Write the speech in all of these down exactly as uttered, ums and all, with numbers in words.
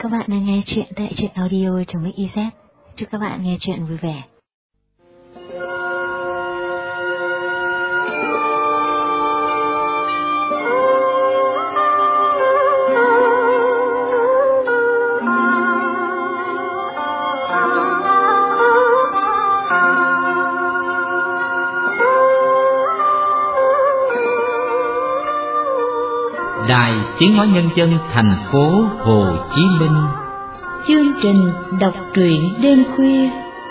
Các bạn đang nghe chuyện tại truyện audio trong Mix i zét. Chúc các bạn nghe chuyện vui vẻ. Đài Tiếng Nói Nhân dân thành phố Hồ Chí Minh. Chương trình đọc truyện đêm khuya.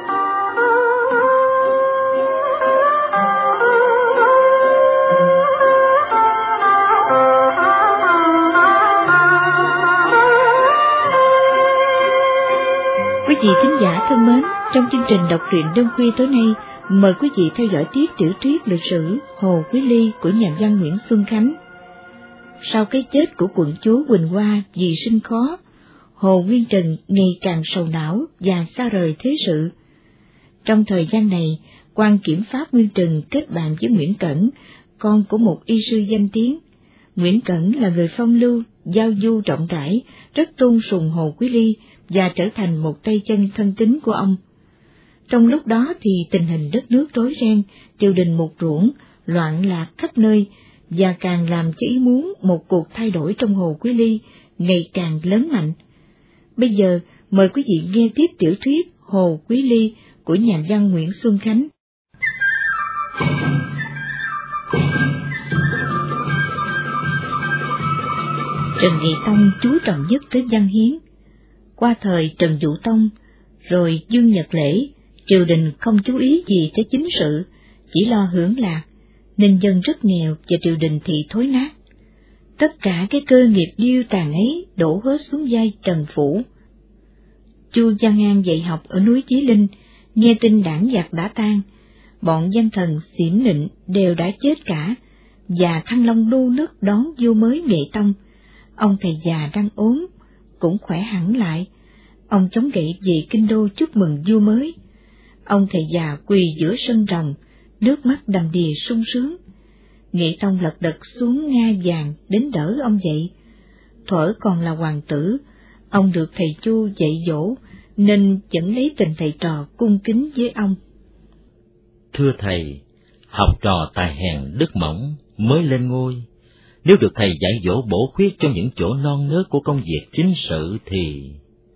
Quý vị thính giả thân mến, trong chương trình đọc truyện đêm khuya tối nay, mời quý vị theo dõi tiếp tiểu thuyết lịch sử Hồ Quý Ly của nhà văn Nguyễn Xuân Khánh. Sau cái chết của quận chúa Quỳnh Hoa vì sinh khó, Hồ Nguyên Trần ngày càng sầu não và xa rời thế sự. Trong thời gian này, quan kiểm pháp Nguyên Trần kết bạn với Nguyễn Cẩn, con của một y sư danh tiếng. Nguyễn Cẩn là người phong lưu, giao du rộng rãi, rất tôn sùng Hồ Quý Ly và trở thành một tay chân thân tín của ông. Trong lúc đó thì tình hình đất nước rối ren, triều đình một ruộng, loạn lạc khắp nơi, và càng làm cho ý muốn một cuộc thay đổi trong Hồ Quý Ly ngày càng lớn mạnh. Bây giờ, mời quý vị nghe tiếp tiểu thuyết Hồ Quý Ly của nhà văn Nguyễn Xuân Khánh. Trần Nghị Tông chú trọng nhất tới văn hiến. Qua thời Trần Dụ Tông, rồi Dương Nhật Lễ, triều đình không chú ý gì tới chính sự, chỉ lo hưởng lạc, nên dân rất nghèo và triều đình thì thối nát. Tất cả cái cơ nghiệp điêu tàn ấy đổ hết xuống vai Trần Phủ. Chu Văn An dạy học ở núi Chí Linh, nghe tin đảng giặc đã tan, bọn danh thần xỉm nịnh đều đã chết cả, và Thăng Long nô nức đón vua mới Nghệ Tông. Ông thầy già đang ốm, cũng khỏe hẳn lại. Ông chống gậy về kinh đô chúc mừng vua mới. Ông thầy già quỳ giữa sân rồng, nước mắt đầm đìa sung sướng. Nghệ Tông lật đật xuống nga vàng đến đỡ ông dậy. Thuở còn là hoàng tử, ông được thầy Chu dạy dỗ, nên vẫn lấy tình thầy trò cung kính với ông. Thưa thầy, học trò tài hèn đức mỏng mới lên ngôi, nếu được thầy dạy dỗ bổ khuyết cho những chỗ non nớt của công việc chính sự thì...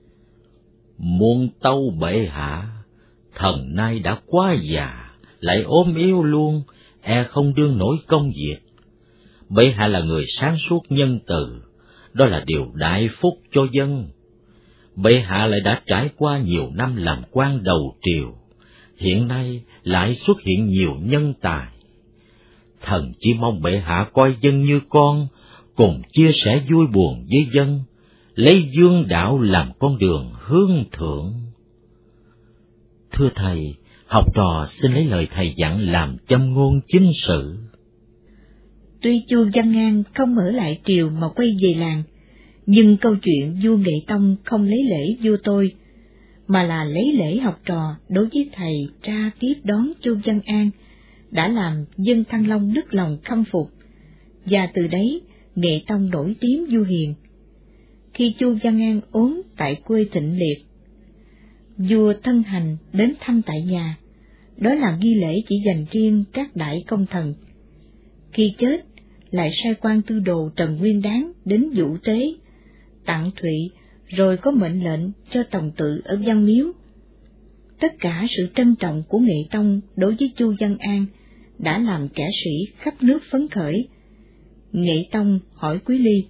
Muôn tâu bệ hạ, thần nay đã quá già, lại ốm yếu luôn, e không đương nổi công việc. Bệ hạ là người sáng suốt nhân từ, đó là điều đại phúc cho dân. Bệ hạ lại đã trải qua nhiều năm làm quan đầu triều, hiện nay lại xuất hiện nhiều nhân tài. Thần chỉ mong bệ hạ coi dân như con, cùng chia sẻ vui buồn với dân, lấy dương đạo làm con đường hướng thượng. Thưa thầy, học trò xin lấy lời thầy dặn làm châm ngôn chính sự. Tuy Chu Văn An không ở lại triều mà quay về làng, nhưng câu chuyện vua Nghệ Tông không lấy lễ vua tôi, mà là lấy lễ học trò đối với thầy ra tiếp đón Chu Văn An, đã làm dân Thăng Long nức lòng khâm phục, và từ đấy Nghệ Tông nổi tiếng vua hiền. Khi Chu Văn An ốm tại quê Thịnh Liệt, vua thân hành đến thăm tại nhà, đó là nghi lễ chỉ dành riêng các đại công thần. Khi chết, lại sai quan tư đồ Trần Nguyên Đán đến vũ tế, tặng thụy, rồi có mệnh lệnh cho tòng tự ở Văn Miếu. Tất cả sự trân trọng của Nghệ Tông đối với Chu Văn An đã làm kẻ sĩ khắp nước phấn khởi. Nghệ Tông hỏi Quý Ly: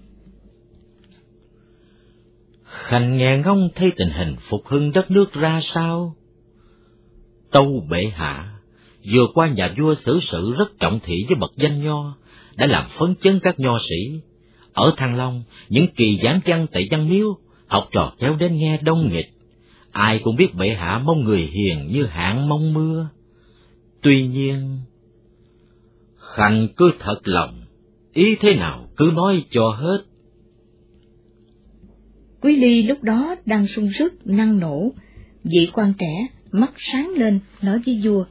Khanh nghe ngóng thấy tình hình phục hưng đất nước ra sao? Tâu bệ hạ, vừa qua nhà vua xử sự rất trọng thị với bậc danh nho, đã làm phấn chấn các nho sĩ. Ở Thăng Long, những kỳ giảng văn tại Văn Miếu, học trò kéo đến nghe đông nghịch. Ai cũng biết bệ hạ mong người hiền như hạn mong mưa. Tuy nhiên, Khanh cứ thật lòng, ý thế nào cứ nói cho hết. Quý Ly lúc đó đang sung sức năng nổ, vị quan trẻ mắt sáng lên nói với vua: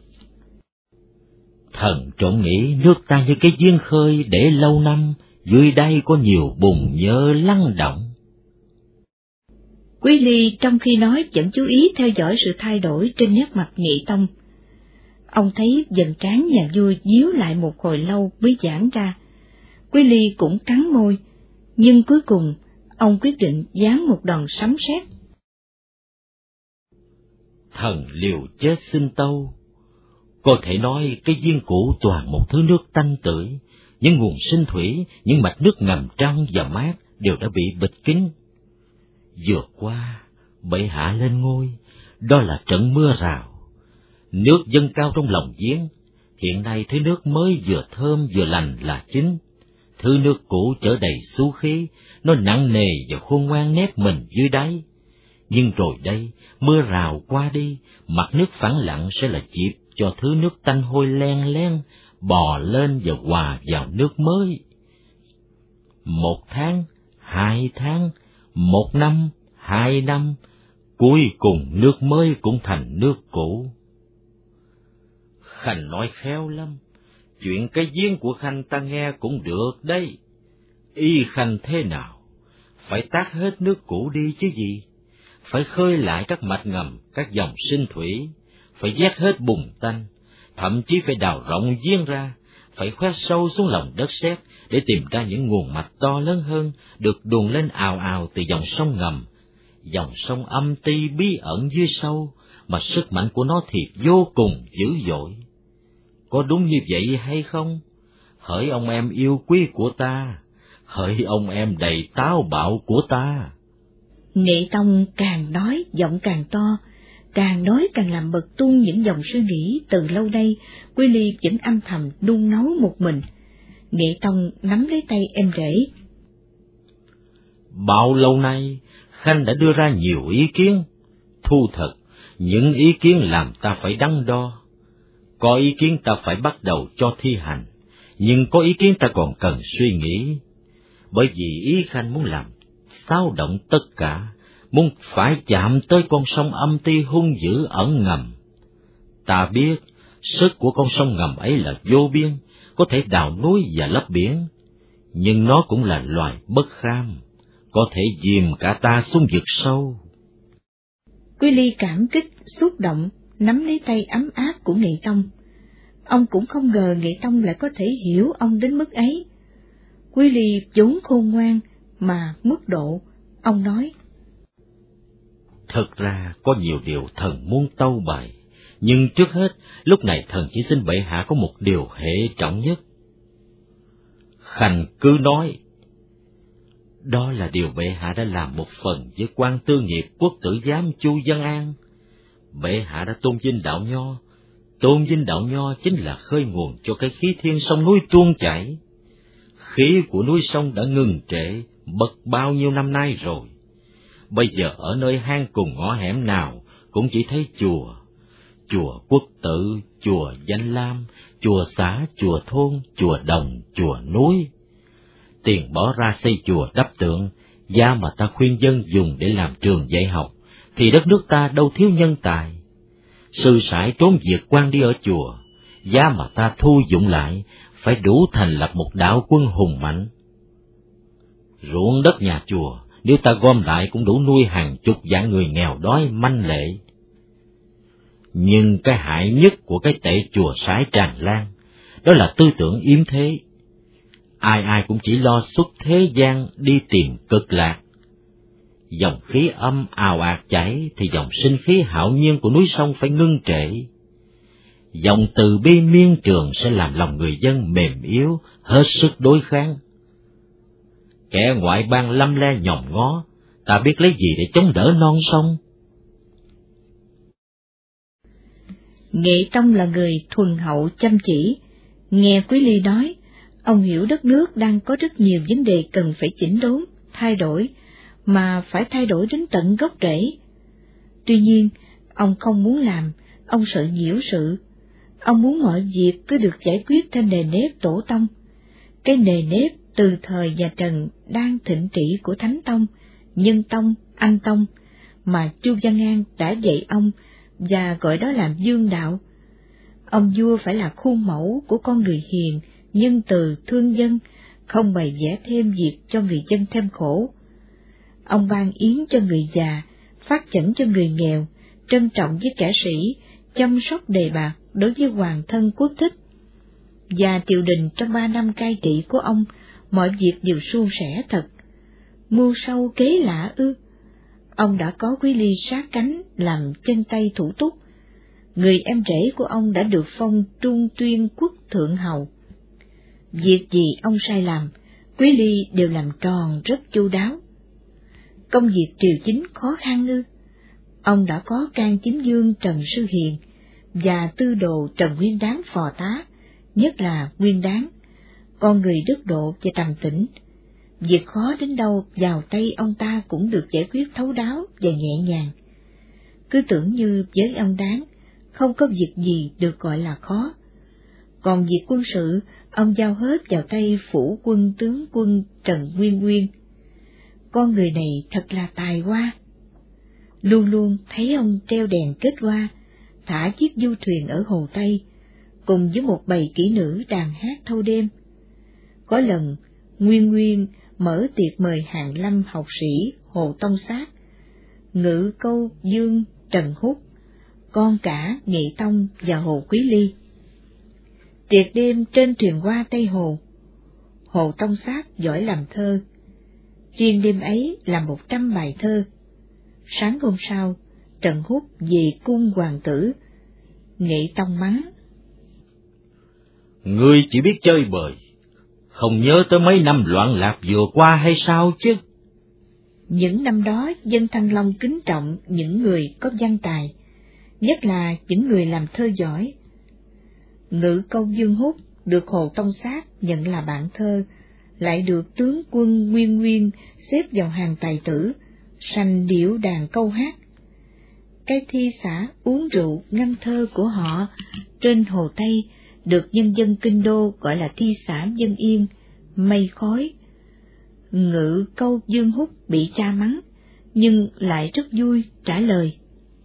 Thần trộm nghĩ nước ta như cái giếng khơi để lâu năm, dưới đây có nhiều bùn nhơ lắng động. Quý Ly trong khi nói vẫn chú ý theo dõi sự thay đổi trên nét mặt Nghị Tông. Ông thấy dần trán nhà vua díu lại một hồi lâu mới giãn ra. Quý Ly cũng cắn môi, nhưng cuối cùng ông quyết định giáng một đòn sấm sét. Thần liều chết xin tâu. Có thể nói cái viên cũ toàn một thứ nước tanh tưởi, những nguồn sinh thủy, những mạch nước ngầm trong và mát đều đã bị bịt kín. Vừa qua, bệ hạ lên ngôi, đó là trận mưa rào. Nước dâng cao trong lòng giếng, hiện nay thứ nước mới vừa thơm vừa lành là chính. Thứ nước cũ trở đầy xú khí, nó nặng nề và khôn ngoan nép mình dưới đáy. Nhưng rồi đây, mưa rào qua đi, mặt nước phẳng lặng sẽ là dịp cho thứ nước tanh hôi len lén bò lên và hòa vào nước mới. Một tháng, hai tháng, một năm, hai năm, cuối cùng nước mới cũng thành nước cũ. Khanh nói khéo lắm, chuyện cái giếng của Khanh ta nghe cũng được đấy. Y Khanh thế nào? Phải tát hết nước cũ đi chứ gì? Phải khơi lại các mạch ngầm, các dòng sinh thủy, phải vét hết bùn tanh, thậm chí phải đào rộng giếng ra, phải khoét sâu xuống lòng đất sét để tìm ra những nguồn mạch to lớn hơn, được đùn lên ào ào từ dòng sông ngầm, dòng sông âm ti bí ẩn dưới sâu, mà sức mạnh của nó thì vô cùng dữ dội. Có đúng như vậy hay không? Hỡi ông em yêu quý của ta, hỡi ông em đầy táo bạo của ta. Nghệ Tông càng nói giọng càng to, càng nói càng làm bật tung những dòng suy nghĩ từ lâu nay Quý Ly vẫn âm thầm đun nấu một mình. Nghệ Tông nắm lấy tay em rể. Bao lâu nay Khanh đã đưa ra nhiều ý kiến, thu thật những ý kiến làm ta phải đắn đo. Có ý kiến ta phải bắt đầu cho thi hành, nhưng có ý kiến ta còn cần suy nghĩ. Bởi vì ý Khanh muốn làm xáo động tất cả, muốn phải chạm tới con sông âm ti hung dữ ẩn ngầm. Ta biết sức của con sông ngầm ấy là vô biên, có thể đào núi và lấp biển, nhưng nó cũng là loài bất kham, có thể dìm cả ta xuống vực sâu. Quý Ly cảm kích, xúc động, nắm lấy tay ấm áp của Nghệ Tông. Ông cũng không ngờ Nghệ Tông lại có thể hiểu ông đến mức ấy. Quý Ly vốn khôn ngoan, mà mức độ, ông nói. Thật ra có nhiều điều thần muốn tâu bày, nhưng trước hết, lúc này thần chỉ xin bệ hạ có một điều hệ trọng nhất. Khanh cứ nói. Đó là điều bệ hạ đã làm một phần với quan tư nghiệp quốc tử giám Chu Văn An. Bệ hạ đã tôn vinh đạo nho, tôn vinh đạo nho chính là khơi nguồn cho cái khí thiên sông núi tuôn chảy. Khí của núi sông đã ngừng trệ bật bao nhiêu năm nay rồi. Bây giờ ở nơi hang cùng ngõ hẻm nào cũng chỉ thấy chùa, chùa Quốc Tử, chùa Danh Lam, chùa xã, chùa thôn, chùa đồng, chùa núi. Tiền bỏ ra xây chùa đắp tượng, giá mà ta khuyên dân dùng để làm trường dạy học, thì đất nước ta đâu thiếu nhân tài. Sư sãi trốn việc quan đi ở chùa, giá mà ta thu dụng lại, phải đủ thành lập một đạo quân hùng mạnh. Ruộng đất nhà chùa, nếu ta gom lại cũng đủ nuôi hàng chục vạn người nghèo đói manh lệ. Nhưng cái hại nhất của cái tệ chùa sái tràn lan, đó là tư tưởng yếm thế. Ai ai cũng chỉ lo xuất thế gian đi tìm cực lạc. Dòng khí âm ào ạt chảy thì dòng sinh khí hạo nhiên của núi sông phải ngưng trệ. Dòng từ bi miên trường sẽ làm lòng người dân mềm yếu, hết sức đối kháng. Kẻ ngoại bang lâm le nhòm ngó, ta biết lấy gì để chống đỡ non sông? Nghệ Tông là người thuần hậu chăm chỉ. Nghe Quý Ly nói, ông hiểu đất nước đang có rất nhiều vấn đề cần phải chỉnh đốn, thay đổi, mà phải thay đổi đến tận gốc rễ. Tuy nhiên, ông không muốn làm, ông sợ nhiễu sự. Ông muốn mọi việc cứ được giải quyết theo nề nếp tổ tông. Cái nề nếp từ thời nhà Trần đang thịnh trị của Thánh Tông, Nhân Tông, Anh Tông, mà Chu Văn An đã dạy ông và gọi đó là dương đạo. Ông vua phải là khuôn mẫu của con người hiền, nhân từ, thương dân, không bày vẽ thêm việc cho người dân thêm khổ. Ông ban yến cho người già, phát chẩn cho người nghèo, trân trọng với kẻ sĩ, chăm sóc đề bạc đối với hoàng thân quốc thích. Và triều đình trong ba năm cai trị của ông, mọi việc đều suôn sẻ thật. Mưu sâu kế lạ ư? Ông đã có Quý Ly sát cánh làm chân tay thủ túc. Người em rể của ông đã được phong Trung Tuyên quốc thượng hầu. Việc gì ông sai làm, Quý Ly đều làm tròn rất chu đáo. Công việc triều chính khó khăn ư? Ông đã có can chính dương Trần Sư Hiền và tư đồ Trần Nguyên Đáng phò tá, nhất là Nguyên Đáng, con người đức độ và trầm tĩnh. Việc khó đến đâu vào tay ông ta cũng được giải quyết thấu đáo và nhẹ nhàng. Cứ tưởng như với ông Đáng, không có việc gì được gọi là khó. Còn việc quân sự, ông giao hết vào tay phủ quân tướng quân Trần Nguyên Nguyên. Con người này thật là tài hoa. Luôn luôn thấy ông treo đèn kết hoa, thả chiếc du thuyền ở Hồ Tây, cùng với một bầy kỹ nữ đàn hát thâu đêm. Có lần, Nguyên Nguyên mở tiệc mời hàn lâm học sĩ Hồ Tông Sát, Ngự Câu Dương Trần Húc, con cả Nghị Tông và Hồ Quý Ly. Tiệc đêm trên thuyền hoa Tây Hồ. Hồ Tông Sát giỏi làm thơ, riêng đêm ấy là một trăm bài thơ. Sáng hôm sau, Trần Húc về cung hoàng tử. Nghị Tông mắng: Ngươi chỉ biết chơi bời, không nhớ tới mấy năm loạn lạc vừa qua hay sao chứ? Những năm đó, dân Thăng Long kính trọng những người có văn tài, nhất là những người làm thơ giỏi. Ngự Câu Dương Húc được Hồ Tông Sát nhận là bạn thơ, lại được tướng quân Nguyên Nguyên xếp vào hàng tài tử, sành điệu đàn câu hát. Cái thi xã uống rượu ngâm thơ của họ trên Hồ Tây được nhân dân kinh đô gọi là thi xã dân yên, mây khói. Ngự Câu Dương Húc bị cha mắng, nhưng lại rất vui trả lời: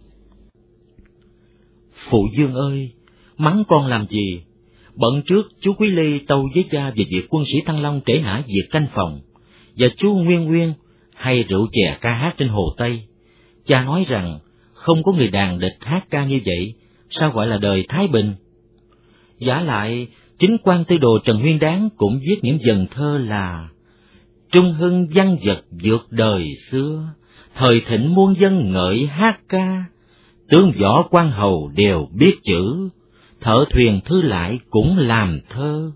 Phụ Dương ơi, mắng con làm gì? Bận trước chú Quý Ly tâu với cha về việc quân sĩ Thăng Long trễ nải việc canh phòng, và chú Nguyên Nguyên hay rượu chè ca hát trên Hồ Tây. Cha nói rằng không có người đàn địch hát ca như vậy, sao gọi là đời thái bình? Giả lại, chính quan tư đồ Trần Nguyên Đáng cũng viết những dần thơ là: Trung hưng văn vật vượt đời xưa, thời thịnh muôn dân ngợi hát ca, tướng võ quan hầu đều biết chữ, thợ thuyền thư lại cũng làm thơ.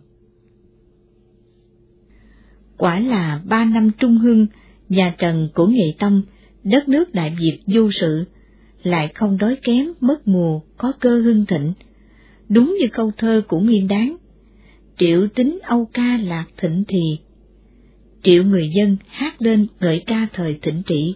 Quả là ba năm trung hưng, nhà Trần của Nghị Tông, đất nước Đại Việt vô sự, lại không đói kém mất mùa, có cơ hưng thịnh. Đúng như câu thơ của Nguyên Đáng: Triệu tính Âu ca lạc thịnh thì, triệu người dân hát lên ngợi ca thời thịnh trị.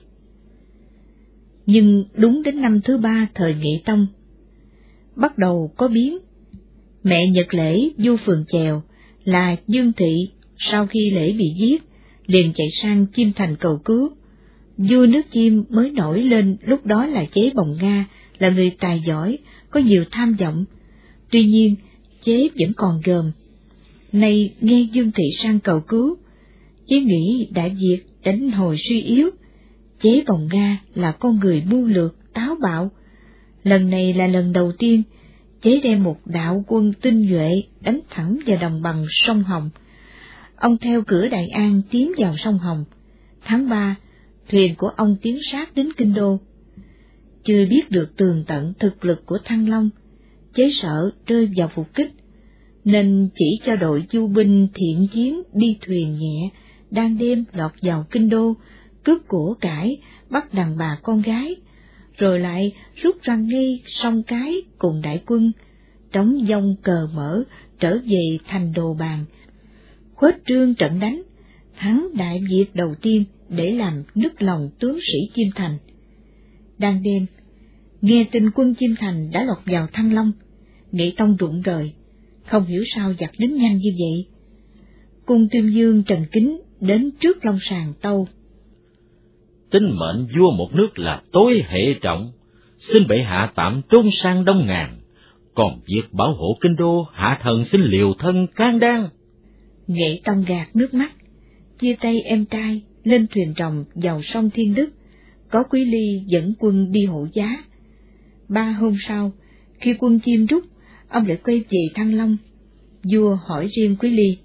Nhưng đúng đến năm thứ ba thời Nghị Tông, bắt đầu có biến. Mẹ Nhật Lễ vua Phường Chèo là Dương Thị, sau khi Lễ bị giết, liền chạy sang Chiêm Thành cầu cứu. Vua nước Chiêm mới nổi lên lúc đó là Chế Bồng Nga, là người tài giỏi, có nhiều tham vọng. Tuy nhiên, Chế vẫn còn gờm. Nay nghe Dương Thị sang cầu cứu, Chế nghĩ Đại Việt đánh hồi suy yếu. Chế Bồng Nga là con người mưu lược, táo bạo. Lần này là lần đầu tiên Chế đem một đạo quân tinh nhuệ đánh thẳng vào đồng bằng sông Hồng. Ông theo cửa Đại An tiến vào sông Hồng. Tháng ba, thuyền của ông tiến sát đến kinh đô. Chưa biết được tường tận thực lực của Thăng Long, Chế sợ rơi vào phục kích, nên chỉ cho đội du binh thiện chiến đi thuyền nhẹ, đang đêm lọt vào kinh đô, cướp của cải, bắt đàn bà con gái, rồi lại rút ra ngay sông Cái cùng đại quân, trống dông cờ mở trở về thành Đồ Bàn, khuếch trương trận đánh, thắng Đại Việt đầu tiên để làm nức lòng tướng sĩ Chiêm Thành. Đang đêm, nghe tin quân Chiêm Thành đã lọt vào Thăng Long, Nghị Tông rụng rời, không hiểu sao giặc đến nhanh như vậy. Cung Tuyên Dương Trần Kính đến trước long sàng tâu: Tính mệnh vua một nước là tối hệ trọng, xin bệ hạ tạm trốn sang Đông Ngàn, còn việc bảo hộ kinh đô hạ thần xin liều thân can đan. Nghị Tông gạt nước mắt, chia tay em trai lên thuyền rồng vào sông Thiên Đức, có Quý Ly dẫn quân đi hộ giá. Ba hôm sau, khi quân Chiêm rút, ông lại quay về Thăng Long. Vua hỏi riêng Quý Ly: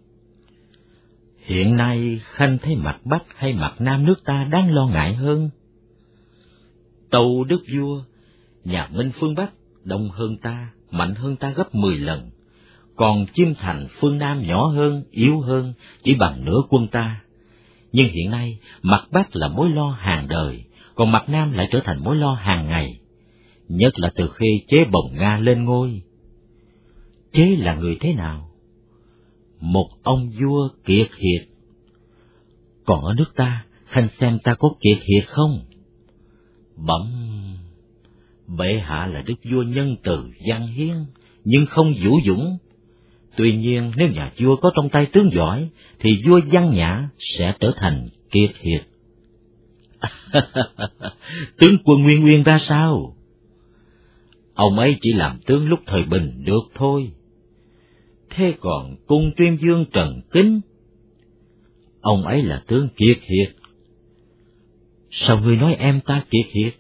Hiện nay khanh thấy mặt Bắc hay mặt Nam nước ta đáng lo ngại hơn? Tâu đức vua, nhà Minh phương Bắc đông hơn ta, mạnh hơn ta gấp mười lần, còn Chiêm Thành phương Nam nhỏ hơn, yếu hơn, chỉ bằng nửa quân ta. Nhưng hiện nay mặt Bắc là mối lo hàng đời, còn mặt Nam lại trở thành mối lo hàng ngày, nhất là từ khi Chế Bồng Nga lên ngôi. Chế là người thế nào? Một ông vua kiệt hiệt. Còn ở nước ta, khanh xem ta có kiệt hiệt không? Bẩm, bệ hạ là đức vua nhân từ văn hiến, nhưng không vũ dũng. Tuy nhiên, nếu nhà vua có trong tay tướng giỏi, thì vua văn nhã sẽ trở thành kiệt hiệt. Tướng quân Nguyên Nguyên ra sao? Ông ấy chỉ làm tướng lúc thời bình được thôi. Thế còn cung tuyên vương Trần Kính, ông ấy là tướng kiệt hiệt. Sao ngươi nói em ta kiệt hiệt?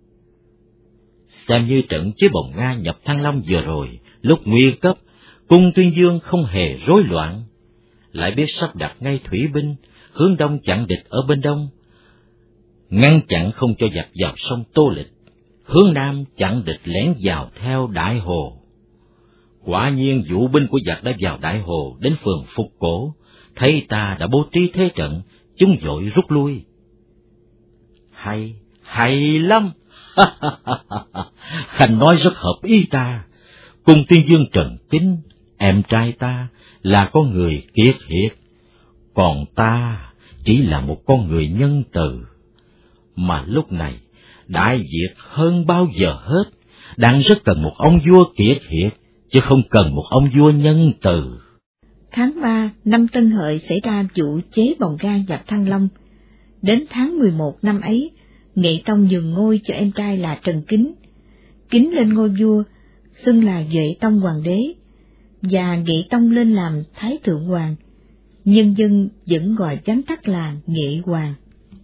Xem như trận Chế Bồng Nga nhập Thăng Long vừa rồi, lúc nguy cấp, cung tuyên vương không hề rối loạn, lại biết sắp đặt ngay thủy binh, hướng đông chặn địch ở bên đông, ngăn chặn không cho giặc vào sông Tô Lịch, hướng nam chặn địch lén vào theo Đại Hồ. Quả nhiên vũ binh của giặc đã vào Đại Hồ đến phường Phục Cổ, thấy ta đã bố trí thế trận, chúng vội rút lui. Hay, hay lắm! Khanh nói rất hợp ý ta. Cung tuyên vương Trần Kính, em trai ta, là con người kiệt hiệt, còn ta chỉ là một con người nhân từ. Mà lúc này, Đại Việt hơn bao giờ hết, đang rất cần một ông vua kiệt hiệt, chứ không cần một ông vua nhân từ. Tháng ba năm Tân Hợi xảy ra vụ Chế Bồng Nga nhập Thăng Long. Đến tháng mười một năm ấy, Nghệ Tông nhường ngôi cho em trai là Trần Kính. Kính lên ngôi vua, xưng là Duệ Tông Hoàng đế, và Nghệ Tông lên làm Thái Thượng Hoàng. Nhân dân vẫn gọi vắn tắt là Nghệ Hoàng.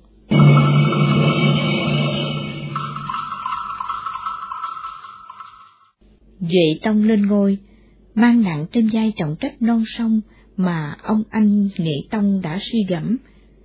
Duệ Tông lên ngôi, mang nặng trên vai trọng trách non sông mà ông anh Nghệ Tông đã suy gẫm.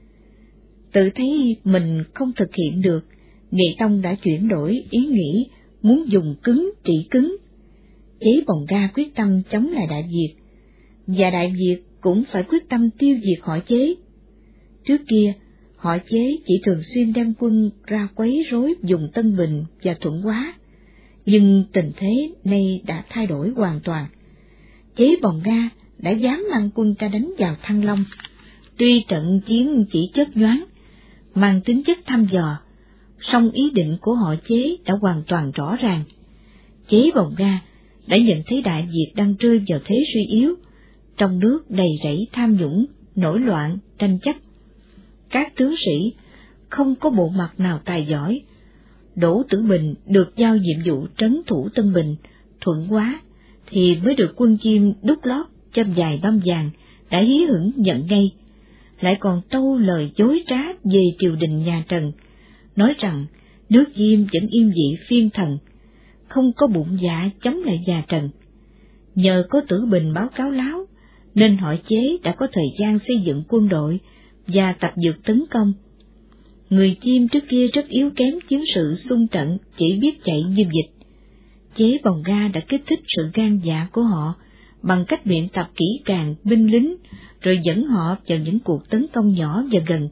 Tự thấy mình không thực hiện được, Nghệ Tông đã chuyển đổi ý nghĩ muốn dùng cứng trị cứng. Chế Bồng Nga quyết tâm chống lại Đại Việt, và Đại Việt cũng phải quyết tâm tiêu diệt họ Chế. Trước kia, họ Chế chỉ thường xuyên đem quân ra quấy rối vùng Tân Bình và Thuận Hóa, nhưng tình thế nay đã thay đổi hoàn toàn. Chế Bồng Nga đã dám mang quân ra đánh vào Thăng Long. Tuy trận chiến chỉ chớp nhoáng, mang tính chất thăm dò, song ý định của họ Chế đã hoàn toàn rõ ràng. Chế Bồng Nga đã nhận thấy Đại Việt đang rơi vào thế suy yếu, trong nước đầy rẫy tham nhũng, nổi loạn, tranh chấp. Các tướng sĩ không có bộ mặt nào tài giỏi. Đỗ Tử Bình được giao nhiệm vụ trấn thủ Tân Bình, Thuận Hóa, thì mới được quân Chiêm đút lót cho vài băm vàng, đã hí hửng nhận ngay, lại còn tâu lời dối trá về triều đình nhà Trần, nói rằng nước Chiêm vẫn yên vị phiên thần, không có bụng dạ chống lại nhà Trần. Nhờ có Tử Bình báo cáo láo, nên họ Chế đã có thời gian xây dựng quân đội và tập dượt tấn công. Người Chiêm trước kia rất yếu kém chiến sự xung trận, chỉ biết chạy như vịt. Chế Bồng Nga đã kích thích sự gan dạ của họ bằng cách luyện tập kỹ càng binh lính, rồi dẫn họ vào những cuộc tấn công nhỏ và gần.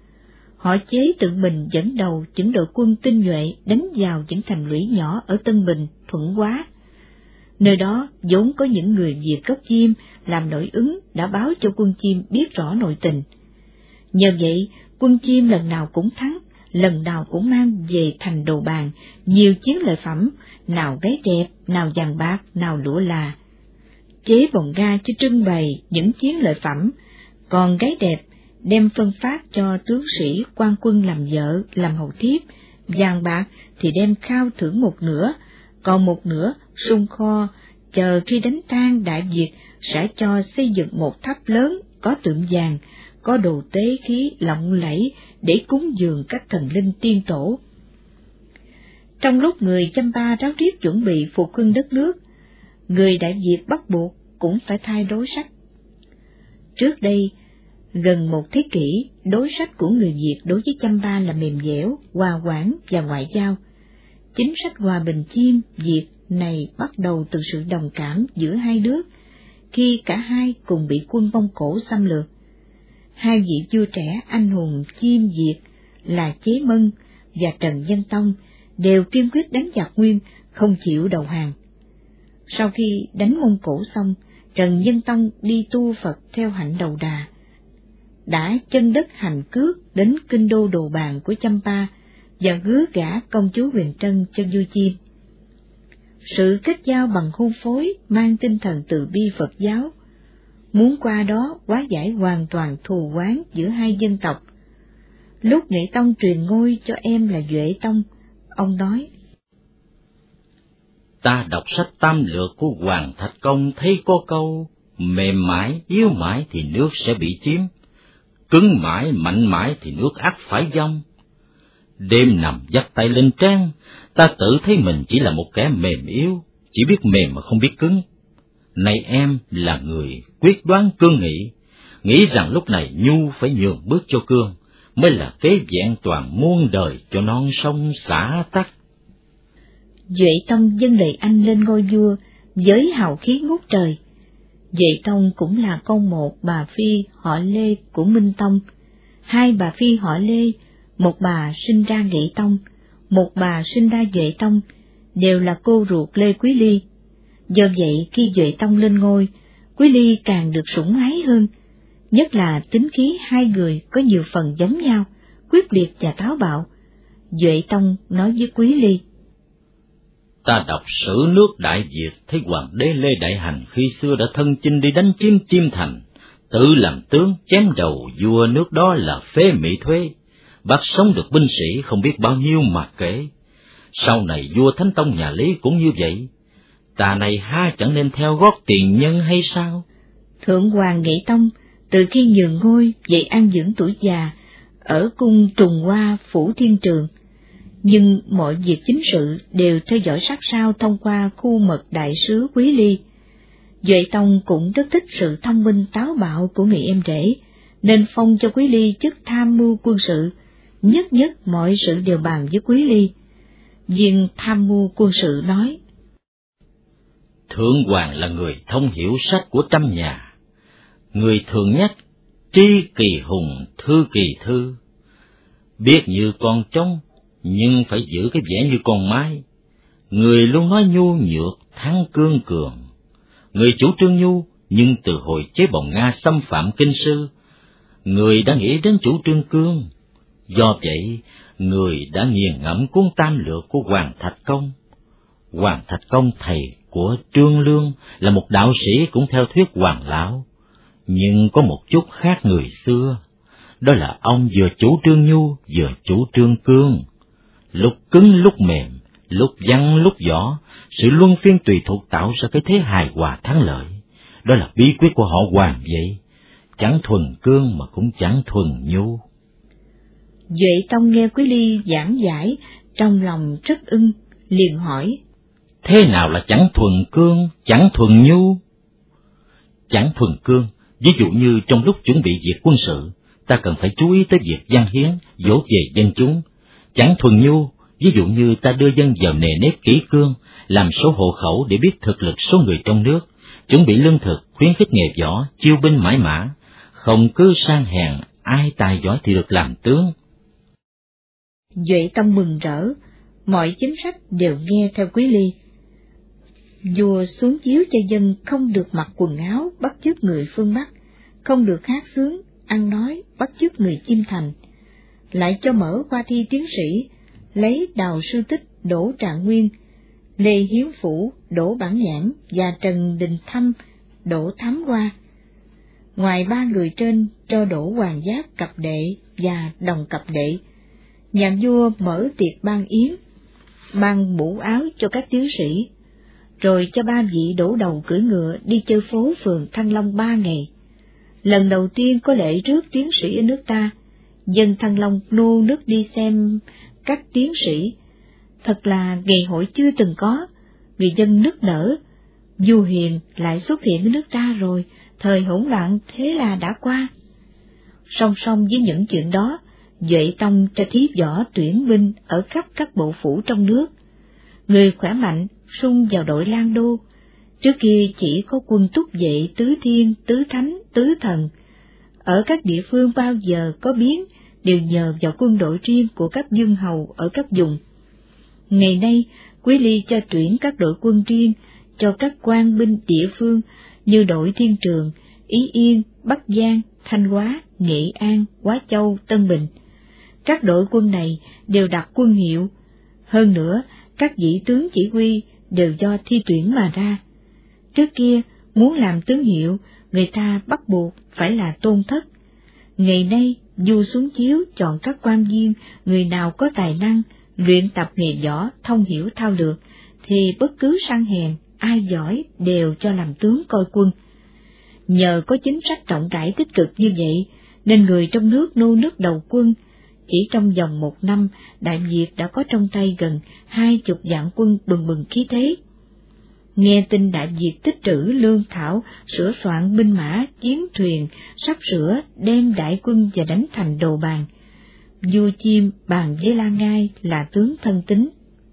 Họ Chế tự mình dẫn đầu những đội quân tinh nhuệ đánh vào những thành lũy nhỏ ở Tân Bình, Thuận Hóa. Nơi đó vốn có những người Việt gốc Chiêm làm nội ứng đã báo cho quân Chiêm biết rõ nội tình. Nhờ vậy, quân Chiêm lần nào cũng thắng, lần nào cũng mang về thành đồ bàn nhiều chiến lợi phẩm, nào gái đẹp, nào vàng bạc, nào lụa là. Chế Bồng Nga cho trưng bày những chiến lợi phẩm, còn gái đẹp đem phân phát cho tướng sĩ quan quân làm vợ, làm hầu thiếp, vàng bạc thì đem khao thưởng một nửa, còn một nửa sung kho, chờ khi đánh tan Đại Việt sẽ cho xây dựng một tháp lớn có tượng vàng, có đồ tế khí lộng lẫy để cúng dường các thần linh tiên tổ. Trong lúc người Champa ráo riết chuẩn bị phục hưng đất nước, người Đại Việt bắt buộc cũng phải thay đối sách. Trước đây, gần một thế kỷ, đối sách của người Việt đối với Champa là mềm dẻo, hòa quản và ngoại giao. Chính sách hòa bình Chiêm Việt này bắt đầu từ sự đồng cảm giữa hai nước, khi cả hai cùng bị quân Mông Cổ xâm lược. Hai vị vua trẻ anh hùng Chiêm Việt là Chế Mân và Trần Nhân Tông đều kiên quyết đánh giặc Nguyên, không chịu đầu hàng. Sau khi đánh Mông Cổ xong, Trần Nhân Tông đi tu Phật theo hạnh Đầu Đà, đã chân đất hành cước đến kinh đô Đồ Bàn của Champa và hứa gả công chúa Huyền Trân cho vua Chiêm. Sự kết giao bằng hôn phối mang tinh thần từ bi Phật giáo, muốn qua đó hóa giải hoàn toàn thù oán giữa hai dân tộc. Lúc Nghệ Tông truyền ngôi cho em là Duệ Tông, ông nói: Ta đọc sách Tam Lược của Hoàng Thạch Công thấy có câu, mềm mãi, yếu mãi thì nước sẽ bị chiếm, cứng mãi, mạnh mãi thì nước ắt phải vong. Đêm nằm dắt tay lên trán, ta tự thấy mình chỉ là một kẻ mềm yếu, chỉ biết mềm mà không biết cứng. Này em là người quyết đoán cương nghị, nghĩ rằng lúc này nhu phải nhường bước cho cương, mới là kế vẹn toàn muôn đời cho non sông xả tắc. Duệ Tông dâng lời anh lên ngôi vua với hào khí ngút trời. Duệ Tông cũng là con một bà Phi họ Lê của Minh Tông. Hai bà Phi họ Lê, một bà sinh ra Nghệ Tông, một bà sinh ra Duệ Tông, đều là cô ruột Lê Quý Ly. Do vậy khi Duệ Tông lên ngôi, Quý Ly càng được sủng ái hơn, nhất là tính khí hai người có nhiều phần giống nhau, quyết liệt và táo bạo. Duệ Tông nói với Quý Ly: Ta đọc sử nước Đại Việt thấy hoàng đế Lê Đại Hành khi xưa đã thân chinh đi đánh chiếm Chiêm Thành, tự làm tướng chém đầu vua nước đó là Phế Mỹ Thuế, bắt sống được binh sĩ không biết bao nhiêu mà kể. Sau này vua Thánh Tông nhà Lý cũng như vậy, ta này ha chẳng nên theo gót tiền nhân hay sao? Thượng hoàng Nghệ Tông từ khi nhường ngôi về an dưỡng tuổi già ở cung Trùng Hoa Phủ Thiên Trường, nhưng mọi việc chính sự đều theo dõi sát sao thông qua khu mật đại sứ Quý Ly. Duệ Tông cũng rất thích sự thông minh táo bạo của người em rể, nên phong cho Quý Ly chức tham mưu quân sự, nhất nhất mọi sự đều bàn với Quý Ly. Viên tham mưu quân sự nói: Thượng hoàng là người thông hiểu sách của trăm nhà, người thường nhắc tri kỳ hùng thư kỳ thư, biết như con trống nhưng phải giữ cái vẻ như con mái. Người luôn nói nhu nhược thắng cương cường, người chủ trương nhu nhưng từ hồi chế bồng Nga xâm phạm kinh sư, người đã nghĩ đến chủ trương cương. Do vậy, người đã nghiền ngẫm cuốn Tam Lược của Hoàng Thạch Công. Hoàng Thạch Công thầy của Trương Lương là một đạo sĩ cũng theo thuyết Hoàng Lão, nhưng có một chút khác người xưa, đó là ông vừa chủ trương nhu vừa chủ trương cương, lúc cứng lúc mềm, lúc văn lúc võ, sự luân phiên tùy thuộc tạo ra cái thế hài hòa thắng lợi. Đó là bí quyết của họ Hoàng vậy, chẳng thuần cương mà cũng chẳng thuần nhu. Duệ Tông nghe Quý Ly giảng giải, trong lòng rất ưng, liền hỏi: Thế nào là chẳng thuần cương, chẳng thuần nhu? Chẳng thuần cương, ví dụ như trong lúc chuẩn bị việc quân sự, ta cần phải chú ý tới việc văn hiến, dỗ về dân chúng. Chẳng thuần nhu, ví dụ như ta đưa dân vào nề nếp kỹ cương, làm số hộ khẩu để biết thực lực số người trong nước, chuẩn bị lương thực, khuyến khích nghề võ, chiêu binh mãi mã, không cứ sang hèn, ai tài giỏi thì được làm tướng. Duệ Tông mừng rỡ, mọi chính sách đều nghe theo Quý Ly. Vua xuống chiếu cho dân không được mặc quần áo bắt chước người phương Bắc, không được hát sướng, ăn nói bắt chước người Chiêm Thành, lại cho mở khoa thi tiến sĩ, lấy Đào Sư Tích đỗ Trạng Nguyên, Lê Hiếu Phủ đỗ Bản Nhãn và Trần Đình Thâm đỗ Thám Hoa. Ngoài ba người trên cho đỗ Hoàng Giáp cập đệ và Đồng cập đệ, nhà vua mở tiệc ban yến, ban bủ áo cho các tiến sĩ, rồi cho ba vị đổ đầu cưỡi ngựa đi chơi phố phường Thăng Long ba ngày. lần đầu tiên có lễ rước tiến sĩ ở nước ta, dân Thăng Long nô nức đi xem các tiến sĩ. Thật là ngày hội chưa từng có, người dân nức nở. Du Hiền lại xuất hiện ở nước ta rồi, thời hỗn loạn thế là đã qua. Song song với những chuyện đó, Duệ Tông cho thí võ tuyển binh ở khắp các bộ phủ trong nước. Người khỏe mạnh sung vào đội Lan Đô. Trước kia chỉ có quân túc vệ tứ thiên, tứ thánh, tứ thần. Ở các địa phương bao giờ có biến đều nhờ vào quân đội riêng của các dương hầu ở các vùng. Ngày nay, Quý Ly cho tuyển các đội quân riêng cho các quan binh địa phương như đội Thiên Trường, Ý Yên, Bắc Giang, Thanh Hóa, Nghệ An, Hóa Châu, Tân Bình. Các đội quân này đều đặt quân hiệu. Hơn nữa, các vị tướng chỉ huy đều do thi tuyển mà ra. Trước kia, muốn làm tướng hiệu, người ta bắt buộc phải là tôn thất. Ngày nay, vua xuống chiếu chọn các quan viên, người nào có tài năng, luyện tập nghề võ, thông hiểu thao lược, thì bất cứ sang hèn, ai giỏi đều cho làm tướng coi quân. Nhờ có chính sách rộng rãi tích cực như vậy, nên người trong nước nô nức đầu quân. Chỉ trong vòng một năm, Đại Việt đã có trong tay gần hai chục vạn quân bừng bừng khí thế. Nghe tin Đại Việt tích trữ lương thảo, sửa soạn binh mã, chiến thuyền, sắp sửa đem đại quân và đánh thành Đồ Bàn. Vua Chiêm bàn với La Ngai là tướng thân tín.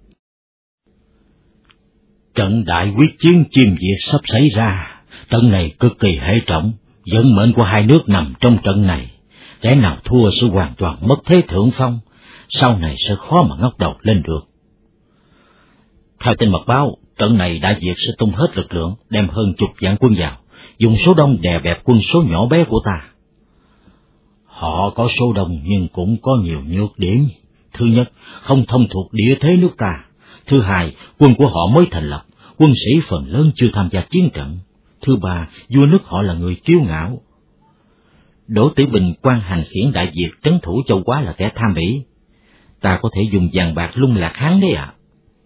Trận đại quyết chiến Chiêm Việt sắp xảy ra, trận này cực kỳ hệ trọng, vận mệnh của hai nước nằm trong trận này. Kẻ nào thua sẽ hoàn toàn mất thế thượng phong, sau này sẽ khó mà ngóc đầu lên được. Theo tin mật báo, trận này Đại Việt sẽ tung hết lực lượng, đem hơn chục vạn quân vào, dùng số đông đè bẹp quân số nhỏ bé của ta. Họ có số đông nhưng cũng có nhiều nhược điểm. Thứ nhất, không thông thuộc địa thế nước ta. Thứ hai, quân của họ mới thành lập, quân sĩ phần lớn chưa tham gia chiến trận. Thứ ba, vua nước họ là người kiêu ngạo. Đỗ Tử Bình quan hành khiển Đại Việt trấn thủ châu Quá là kẻ tham bỉ. Ta có thể dùng vàng bạc lung lạc hắn đấy ạ. À?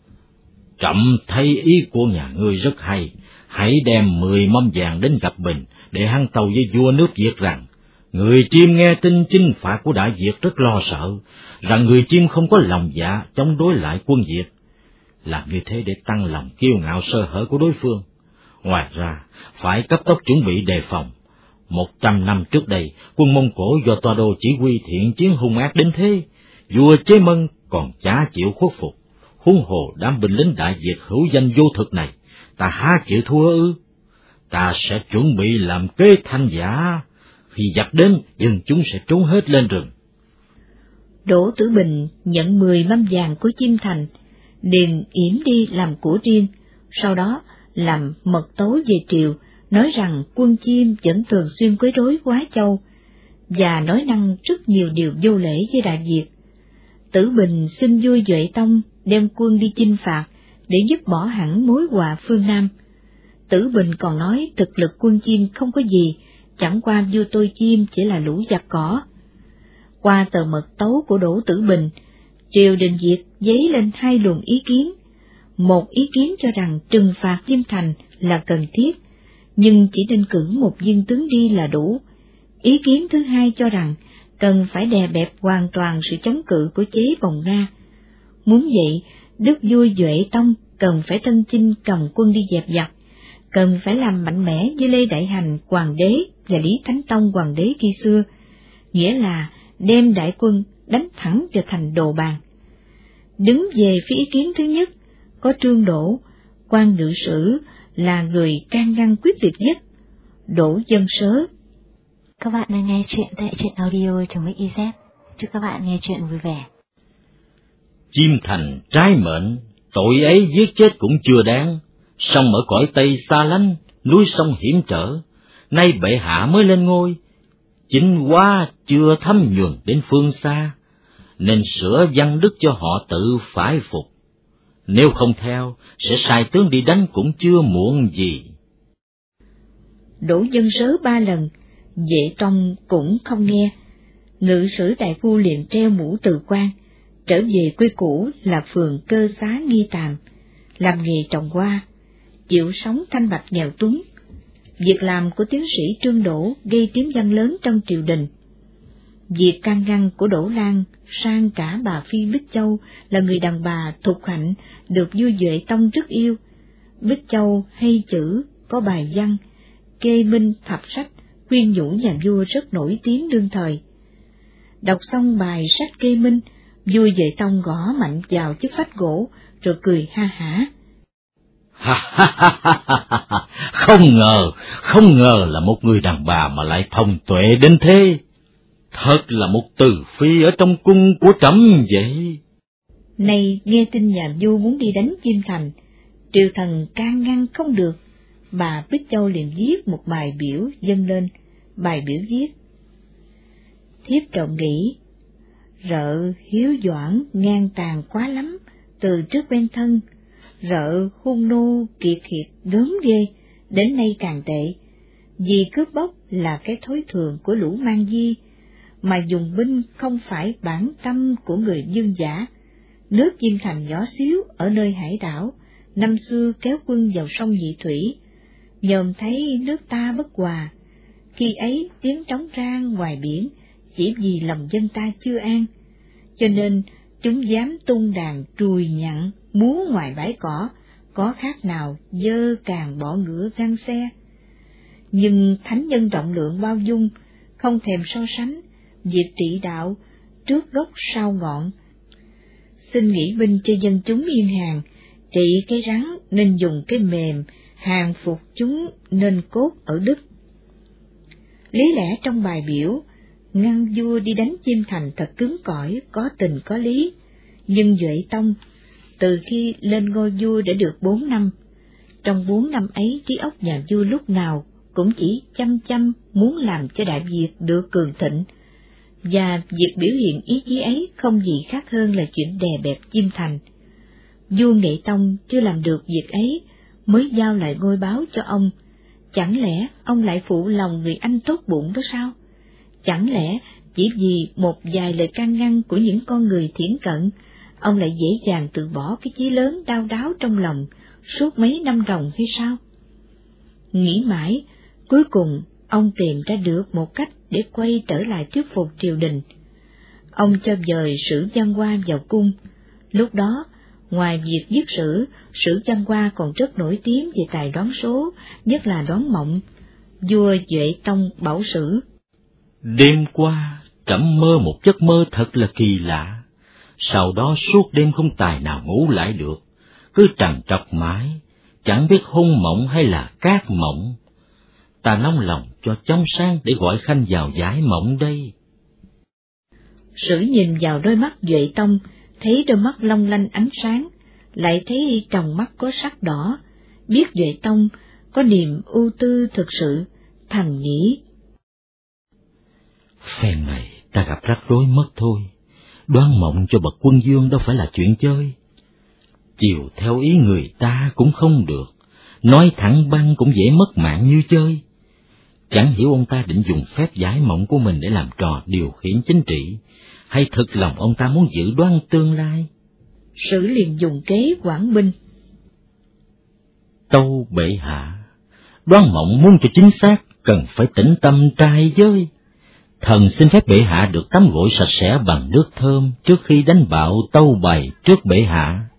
Trẫm thấy ý của nhà ngươi rất hay, hãy đem mười mâm vàng đến gặp Bình để hắn tâu với vua nước Việt rằng người Chiêm nghe tin chinh phạt của Đại Việt rất lo sợ, rằng người Chiêm không có lòng dạ chống đối lại quân Việt. Làm như thế để tăng lòng kiêu ngạo sơ hở của đối phương. Ngoài ra, phải cấp tốc chuẩn bị đề phòng. Một trăm năm trước đây, quân Mông Cổ do Toa Đô chỉ huy thiện chiến hung ác đến thế, vua Chế Mân còn chả chịu khuất phục. Huống hồ đám binh lính Đại Việt hữu danh vô thực này, ta há chịu thua ư? Ta sẽ chuẩn bị làm kế thanh giả, khi giặc đến, dân chúng sẽ trốn hết lên rừng. Đỗ Tử Bình nhận mười mâm vàng của Chiêm Thành, liền yểm đi làm của riêng, sau đó làm mật tấu về triều, nói rằng quân Chiêm vẫn thường xuyên quấy rối Hóa Châu, và nói năng rất nhiều điều vô lễ với Đại Việt. Tử Bình xin vua Duệ Tông đem quân đi chinh phạt, để giúp bỏ hẳn mối họa phương Nam. Tử Bình còn nói thực lực quân Chiêm không có gì, chẳng qua vua tôi Chiêm chỉ là lũ giặc cỏ. Qua tờ mật tấu của Đỗ Tử Bình, triều đình Việt dấy lên hai luồng ý kiến. Một ý kiến cho rằng trừng phạt Chiêm Thành là cần thiết, nhưng chỉ nên cử một viên tướng đi là đủ. Ý kiến thứ hai cho rằng cần phải đè bẹp hoàn toàn sự chống cự của chế Bồng Nga. Muốn vậy, đức vua Duệ Tông cần phải thân chinh cầm quân đi dẹp giặc, cần phải làm mạnh mẽ như Lê Đại Hành hoàng đế và Lý Thánh Tông hoàng đế khi xưa, nghĩa là đem đại quân đánh thẳng vào thành Đồ Bàn. Đứng về phía ý kiến thứ nhất, có Trương Đỗ, quan ngự sử, là người can ngăn quyết liệt nhất. Đỗ Dân Sớ. Các bạn đang nghe chuyện tại truyện audio trong Mix i zét. Chúc các bạn nghe chuyện vui vẻ. Chiêm Thành trái mệnh, tội ấy giết chết cũng chưa đáng. Song ở cõi Tây xa lánh, núi sông hiểm trở, nay bệ hạ mới lên ngôi. Chính Hóa chưa thâm nhuần đến phương xa, nên sửa văn đức cho họ tự phải phục. Nếu không theo, sẽ sai tướng đi đánh cũng chưa muộn gì. Đỗ Dân Sớ ba lần, Vệ Tông cũng không nghe. Ngự sử đại phu liền treo mũ từ quan, trở về quê cũ là phường Cơ Xá Nghi Tàm, làm nghề trồng hoa, chịu sống thanh bạch nghèo túng. Việc làm của tiến sĩ Trương Đỗ gây tiếng vang lớn trong triều đình. Việc can ngăn của Đỗ Lan sang cả bà Phi Bích Châu là người đàn bà thục hạnh được vua Duệ Tông rất yêu. Bích Châu hay chữ, có bài văn, kê minh thập sách, khuyên nhủ nhà vua rất nổi tiếng đương thời. Đọc xong bài sách kê minh, vua Duệ Tông gõ mạnh vào chiếc phách gỗ, rồi cười ha hả. Không ngờ, không ngờ là một người đàn bà mà lại thông tuệ đến thế. Thật là một từ phi ở trong cung của trẫm vậy. Nay nghe tin nhà vua muốn đi đánh Chiêm Thành, triều thần can ngăn không được, bà Bích Châu liền viết một bài biểu dâng lên. Bài biểu viết: Thiếp trộm nghĩ, rợ hiếu doãn ngang tàn quá lắm, từ trước bên thân, rợ hung nô kiệt hiệt gớm ghê, đến nay càng tệ. Vì cướp bóc là cái thói thường của lũ mang di, mà dùng binh không phải bản tâm của người dương giả. Nước Chiêm Thành nhỏ xíu ở nơi hải đảo, năm xưa kéo quân vào sông Nhị Thủy, nhòm thấy nước ta bất hòa. Khi ấy tiếng trống rang ngoài biển, chỉ vì lòng dân ta chưa an, cho nên chúng dám tung đàn trùi nhặn múa ngoài bãi cỏ, có khác nào dơ càng bỏ ngựa găng xe. Nhưng thánh nhân rộng lượng bao dung, không thèm so sánh, việc trị đạo trước gốc sau ngọn. Xin nghĩ binh cho dân chúng yên hàng, trị cái rắn nên dùng cái mềm, hàng phục chúng nên cốt ở đức. Lý lẽ trong bài biểu ngăn vua đi đánh Chiêm Thành thật cứng cỏi, có tình có lý. Nhưng Duệ Tông từ khi lên ngôi vua đã được bốn năm, trong bốn năm ấy trí óc nhà vua lúc nào cũng chỉ chăm chăm muốn làm cho đại Việt được cường thịnh, và việc biểu hiện ý chí ấy không gì khác hơn là chuyện đè bẹp Chiêm Thành. Vua Nghệ Tông chưa làm được việc ấy mới giao lại ngôi báo cho ông. Chẳng lẽ ông lại phụ lòng người anh tốt bụng đó sao? Chẳng lẽ chỉ vì một vài lời can ngăn của những con người thiển cận, ông lại dễ dàng từ bỏ cái chí lớn đau đáu trong lòng suốt mấy năm ròng hay sao? Nghĩ mãi, cuối cùng ông tìm ra được một cách để quay trở lại thuyết phục triều đình. Ông cho dời Sử Văn Hoa vào cung. Lúc đó, ngoài việc viết sử, Sử Văn Hoa còn rất nổi tiếng về tài đoán số, nhất là đoán mộng. Vua Duệ Tông bảo Sử: Đêm qua, trẫm mơ một giấc mơ thật là kỳ lạ. Sau đó suốt đêm không tài nào ngủ lại được, cứ trằn trọc mãi, chẳng biết hung mộng hay là cát mộng. Ta nóng lòng cho chóng sáng để gọi khanh vào giải mộng đây. Sử nhìn vào đôi mắt Duệ Tông, thấy đôi mắt long lanh ánh sáng, lại thấy trong mắt có sắc đỏ, biết Duệ Tông có niềm ưu tư thực sự, thầm nghĩ: Phen này ta gặp rắc rối mất thôi, đoán mộng cho bậc quân vương đâu phải là chuyện chơi. Chiều theo ý người ta cũng không được, nói thẳng băng cũng dễ mất mạng như chơi. Chẳng hiểu ông ta định dùng phép giải mộng của mình để làm trò điều khiển chính trị, hay thực lòng ông ta muốn dự đoán tương lai. Sử liền dùng kế quản binh. Tâu bệ hạ, đoán mộng muốn cho chính xác cần phải tĩnh tâm trai giới. Thần xin phép bệ hạ được tắm gội sạch sẽ bằng nước thơm trước khi đánh bạo tâu bày trước bệ hạ.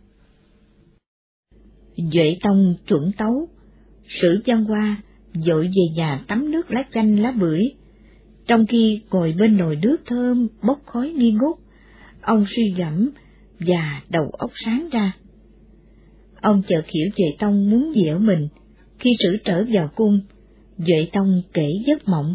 Duệ Tông chuẩn tấu. Sử Văn Hoa vội về nhà tắm nước lá chanh lá bưởi. Trong khi ngồi bên nồi nước thơm bốc khói nghi ngút, ông suy gẫm và đầu óc sáng ra. Ông chợt hiểu Duệ Tông muốn gì ở mình. Khi Sử trở vào cung, Duệ Tông kể giấc mộng.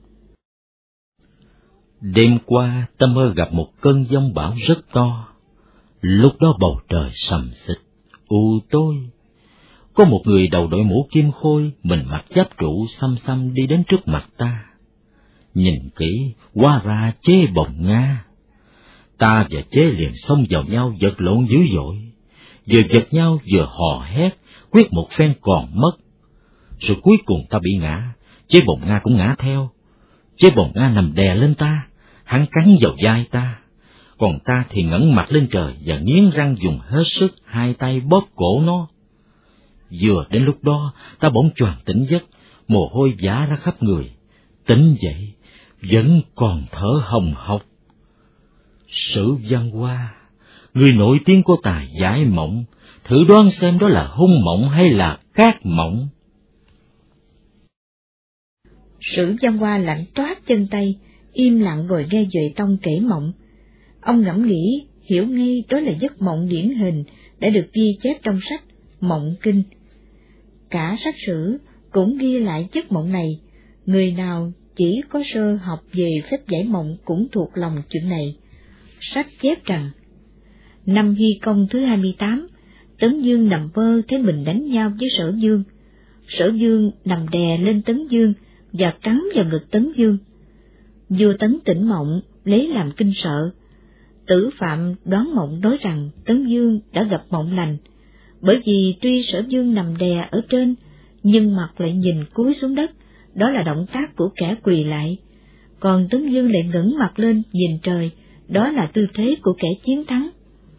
Đêm qua ta mơ gặp một cơn giông bão rất to. Lúc đó bầu trời sầm xịt, u tối. Có một người đầu đội mũ kim khôi, mình mặc giáp trụ xăm xăm đi đến trước mặt ta. Nhìn kỹ, hóa ra Chế Bồng Nga. Ta và Chế liền xông vào nhau vật lộn dữ dội, vừa giật nhau vừa hò hét, quyết một phen còn mất. Rồi cuối cùng ta bị ngã, Chế Bồng Nga cũng ngã theo. Chế Bồng Nga nằm đè lên ta, hắn cắn vào vai ta, còn ta thì ngẩng mặt lên trời và nghiến răng dùng hết sức hai tay bóp cổ nó. Vừa đến lúc đó, ta bỗng choàng tỉnh giấc, mồ hôi vã ra khắp người, tỉnh dậy, vẫn còn thở hồng hộc. Sử Văn Hoa, người nổi tiếng của tài giải mộng, thử đoán xem đó là hung mộng hay là cát mộng. Sử Văn Hoa lạnh toát chân tay, im lặng ngồi nghe Duệ Tông kể mộng. Ông ngẫm nghĩ, hiểu ngay đó là giấc mộng điển hình đã được ghi chép trong sách Mộng Kinh. Cả sách sử cũng ghi lại giấc mộng này, người nào chỉ có sơ học về phép giải mộng cũng thuộc lòng chuyện này. Sách chép rằng, năm Hy Công thứ hai mươi tám, Tấn Dương nằm mơ thấy mình đánh nhau với Sở Dương. Sở Dương nằm đè lên Tấn Dương và cắn vào ngực Tấn Dương. Vua Tấn tỉnh mộng, lấy làm kinh sợ. Tử Phạm đoán mộng nói rằng Tấn Dương đã gặp mộng lành, bởi vì tuy Sở Dương nằm đè ở trên, nhưng mặt lại nhìn cúi xuống đất, đó là động tác của kẻ quỳ lại. Còn Tấn Dương lại ngẩng mặt lên nhìn trời, đó là tư thế của kẻ chiến thắng.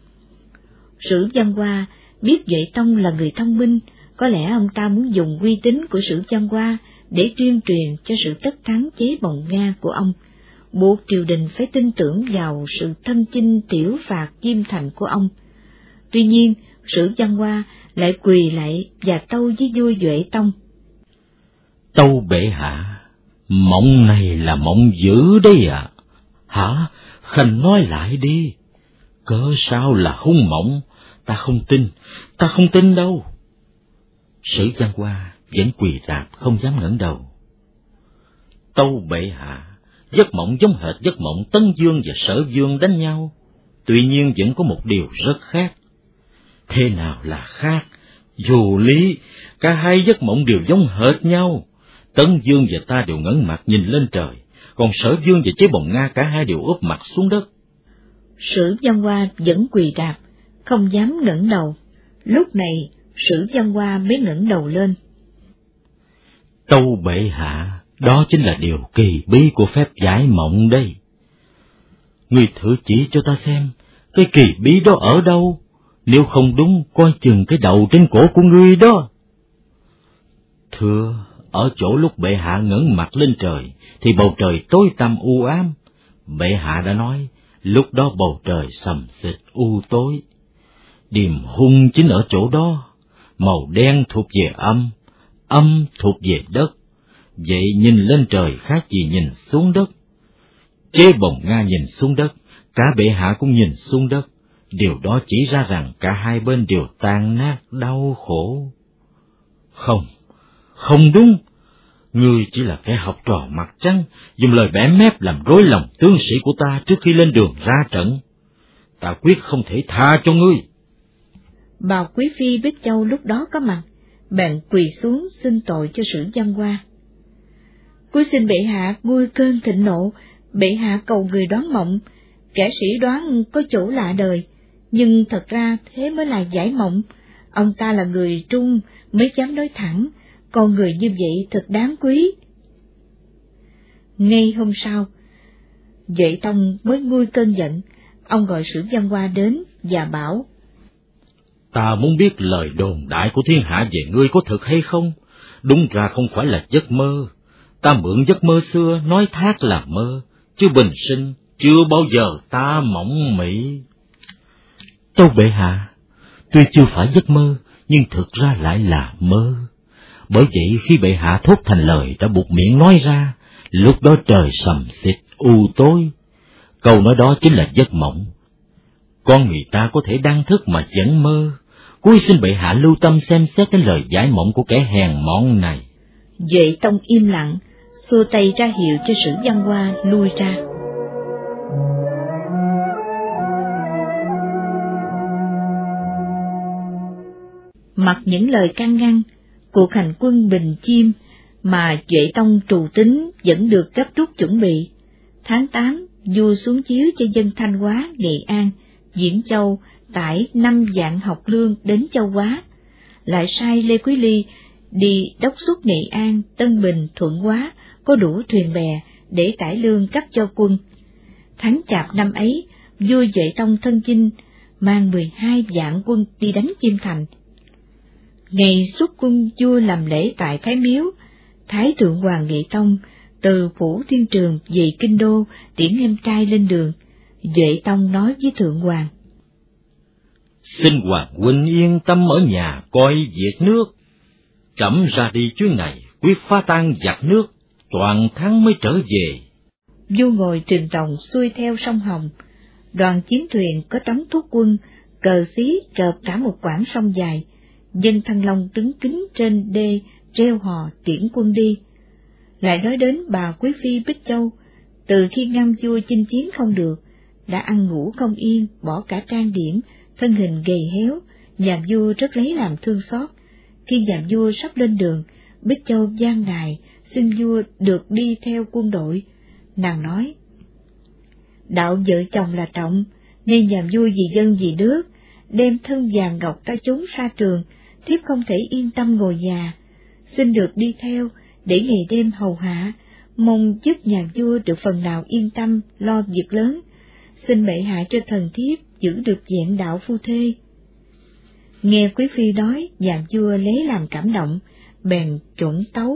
Sử Văn Hoa biết Duệ Tông là người thông minh, có lẽ ông ta muốn dùng uy tín của Sử Văn Hoa để tuyên truyền cho sự tất thắng chế bồng Nga của ông, buộc triều đình phải tin tưởng vào sự thân chinh tiểu phạt Diêm Thành của ông. Tuy nhiên, Sử Văn Hoa lại quỳ lại và tâu với vua Duệ Tông. Tâu bệ hạ, mộng này là mộng dữ đấy à? Hả? Khanh nói lại đi. Cớ sao là hung mộng? Ta không tin, ta không tin đâu. Sử Văn Hoa vẫn quỳ rạp không dám ngẩng đầu. Tâu bệ hạ, giấc mộng giống hệt giấc mộng Tấn Dương và Sở Dương đánh nhau, tuy nhiên vẫn có một điều rất khác. Thế nào là khác? Dù lý, cả hai giấc mộng đều giống hệt nhau. Tấn Dương và ta đều ngẩng mặt nhìn lên trời, còn Sở Dương và chế bồng Nga cả hai đều úp mặt xuống đất. Sử Văn Hoa vẫn quỳ rạp, không dám ngẩng đầu. Lúc này, Sử Văn Hoa mới ngẩng đầu lên. Tâu bệ hạ, đó chính là điều kỳ bí của phép giải mộng đây. Ngươi thử chỉ cho ta xem, cái kỳ bí đó ở đâu? Nếu không đúng, coi chừng cái đầu trên cổ của ngươi đó. Thưa, ở chỗ lúc bệ hạ ngẩng mặt lên trời, thì bầu trời tối tăm u ám. Bệ hạ đã nói, lúc đó bầu trời sầm xịt u tối. Điềm hung chính ở chỗ đó, màu đen thuộc về âm, âm thuộc về đất. Vậy nhìn lên trời khác gì nhìn xuống đất. Chế bồng Nga nhìn xuống đất, cả bệ hạ cũng nhìn xuống đất. Điều đó chỉ ra rằng cả hai bên đều tan nát đau khổ. Không, không đúng. Ngươi chỉ là kẻ học trò mặt trắng, dùng lời bẻ mép làm rối lòng tướng sĩ của ta trước khi lên đường ra trận. Ta quyết không thể tha cho ngươi. Bào quý phi Bích Châu lúc đó có mặt, bèn quỳ xuống xin tội cho Sử Văn Hoa. Cúi xin bệ hạ nguôi cơn thịnh nộ, bệ hạ cầu người đoán mộng. Kẻ sĩ đoán có chỗ lạ đời, nhưng thật ra thế mới là giải mộng. Ông ta là người trung mới dám nói thẳng, con người như vậy thật đáng quý. Ngay hôm sau, Duệ Tông mới nguôi cơn giận, ông gọi Sử Văn Hoa đến và bảo: Ta muốn biết lời đồn đại của thiên hạ về ngươi có thật hay không? Đúng ra không phải là giấc mơ. Ta mượn giấc mơ xưa nói thác là mơ, chứ bình sinh chưa bao giờ ta mộng mị. Tâu bệ hạ, tuy chưa phải giấc mơ, nhưng thực ra lại là mơ. Bởi vậy khi bệ hạ thốt thành lời đã buộc miệng nói ra, lúc đó trời sầm xịt u tối. Câu nói đó chính là giấc mộng. Con người ta có thể đang thức mà vẫn mơ. Cúi xin bệ hạ lưu tâm xem xét đến lời giải mộng của kẻ hèn mọn này. Duệ Tông im lặng, xua tay ra hiệu cho Sử Văn Hoa lui ra. Mặc những lời can ngăn, cuộc hành quân Bình Chiêm mà Duệ Tông trù tính vẫn được gấp rút chuẩn bị. Tháng tám, vua xuống chiếu cho dân Thanh Hóa, Nghệ An, Diễn Châu tải năm vạn học lương đến Châu Hóa, lại sai Lê Quý Ly đi đốc xuất Nghệ An, Tân Bình, Thuận Hóa có đủ thuyền bè để tải lương cấp cho quân. Tháng Chạp năm ấy, vua Duệ Tông thân chinh mang mười hai vạn quân đi đánh Chiêm Thành. Ngày xuất quân, vua làm lễ tại Thái Miếu, Thái thượng hoàng Nghệ Tông từ phủ Thiên Trường về kinh đô tiễn em trai lên đường. Duệ Tông nói với thượng hoàng: Xin hoàng huynh yên tâm ở nhà coi việc nước. Trẫm ra đi chuyến này quyết phá tan giặc nước, toàn thắng mới trở về. Vua ngồi thuyền rồng xuôi theo sông Hồng. Đoàn chiến thuyền có tống thuốc quân, cờ xí rợp cả một quãng sông dài. Dân Thăng Long đứng kính trên đê reo hò tiễn quân đi. Lại nói đến bà quý phi Bích Châu, từ khi ngăn vua chinh chiến không được, đã ăn ngủ không yên, bỏ cả trang điểm, thân hình gầy héo, nhà vua rất lấy làm thương xót. Khi nhà vua sắp lên đường, Bích Châu van nài xin vua được đi theo quân đội. Nàng nói: đạo vợ chồng là trọng, nên nhà vua vì dân vì nước, đem thân vàng ngọc ta trốn xa trường, thiếp không thể yên tâm ngồi nhà. Xin được đi theo, để ngày đêm hầu hạ, mong giúp nhà vua được phần nào yên tâm lo việc lớn. Xin bệ hạ cho thần thiếp giữ được vẹn đạo phu thê. Nghe quý phi nói, nhà vua lấy làm cảm động, bèn chuẩn tấu.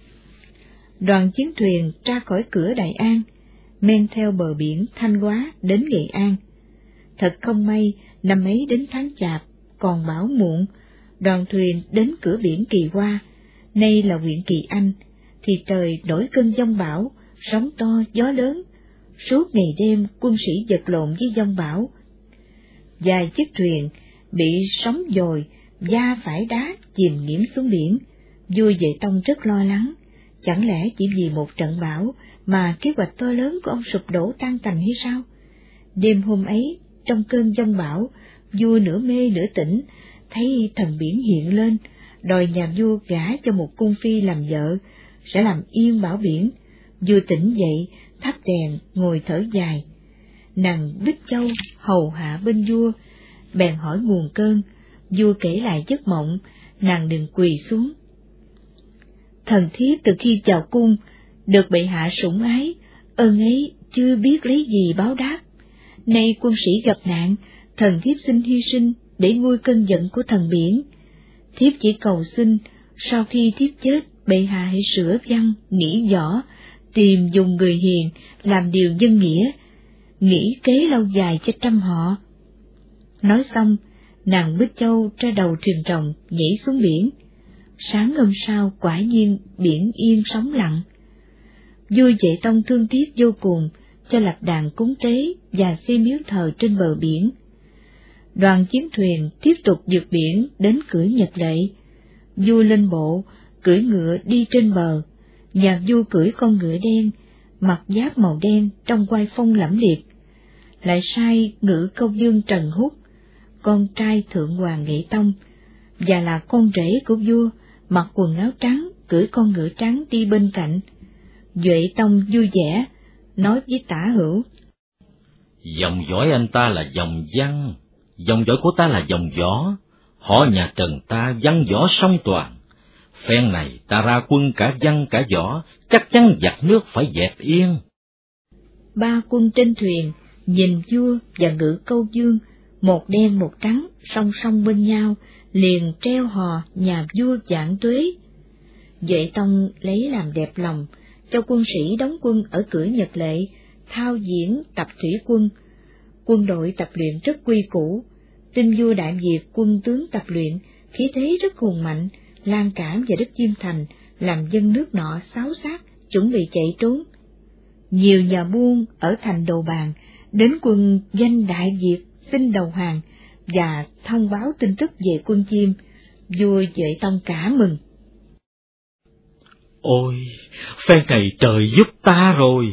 Đoàn chiến thuyền ra khỏi cửa Đại An, men theo bờ biển Thanh Hóa đến Nghệ An. Thật không may, năm ấy đến tháng Chạp, còn bão muộn, đoàn thuyền đến cửa biển Kỳ Hoa, nay là huyện Kỳ Anh, thì trời nổi cơn giông bão, sóng to gió lớn. Suốt ngày đêm quân sĩ vật lộn với giông bão. Vài chiếc thuyền bị sóng dồi, va phải đá chìm nghiễm xuống biển. Vua Duệ Tông rất lo lắng, chẳng lẽ chỉ vì một trận bão mà kế hoạch to lớn của ông sụp đổ tan tành hay sao? Đêm hôm ấy, trong cơn giông bão, vua nửa mê nửa tỉnh, thấy thần biển hiện lên, đòi nhà vua gả cho một cung phi làm vợ, sẽ làm yên bão biển. Vua tỉnh dậy, thắp đèn, ngồi thở dài. Nàng Bích Châu hầu hạ bên vua, bèn hỏi nguồn cơn. Vua kể lại giấc mộng, nàng đừng quỳ xuống. Thần thiếp từ khi vào cung, được bệ hạ sủng ái, ơn ấy chưa biết lấy gì báo đáp. Nay quân sĩ gặp nạn, thần thiếp xin hy sinh để nguôi cơn giận của thần biển. Thiếp chỉ cầu xin, sau khi thiếp chết, bệ hạ hãy sửa văn, nghĩ võ, tìm dùng người hiền, làm điều nhân nghĩa, nghĩ kế lâu dài cho trăm họ. Nói xong, nàng Bích Châu ra đầu thuyền rồng nhảy xuống biển. Sáng hôm sau quả nhiên biển yên sóng lặng. Vua Duệ Tông thương tiếc vô cùng, cho lập đàn cúng tế và xây miếu thờ trên bờ biển. Đoàn chiến thuyền tiếp tục vượt biển đến cửa Nhật Lệ. Vua lên bộ, cưỡi ngựa đi trên bờ. Nhà vua cưỡi con ngựa đen, mặc giáp màu đen trông oai phong lẫm liệt. Lại sai ngự câu dương Trần Húc, con trai thượng hoàng Nghệ Tông, và là con rể của vua, mặc quần áo trắng, cưỡi con ngựa trắng đi bên cạnh. Duệ Tông vui vẻ, nói với Tả Hữu: Dòng dõi anh ta là dòng văn, dòng dõi của ta là dòng võ, họ nhà Trần ta văn võ song toàn. Phen này ta ra quân cả văn cả võ, chắc chắn giặc nước phải dẹp yên. Ba quân trên thuyền nhìn vua và ngự câu dương, một đen một trắng song song bên nhau, liền treo hò nhà vua vạn tuế. Duệ Tông lấy làm đẹp lòng, cho quân sĩ đóng quân ở cửa Nhật Lệ, thao diễn tập thủy quân. Quân đội tập luyện rất quy củ, tin vua đại việt quân tướng tập luyện, khí thế rất hùng mạnh, lan tràn vào đất Chiêm Thành, làm dân nước nọ xáo xác, chuẩn bị chạy trốn. Nhiều nhà buôn ở thành Đồ Bàn đến quân doanh Đại Việt xin đầu hàng và thông báo tin tức về quân Chiêm. Vua Duệ Tông cả mừng. Ôi, phen này trời giúp ta rồi.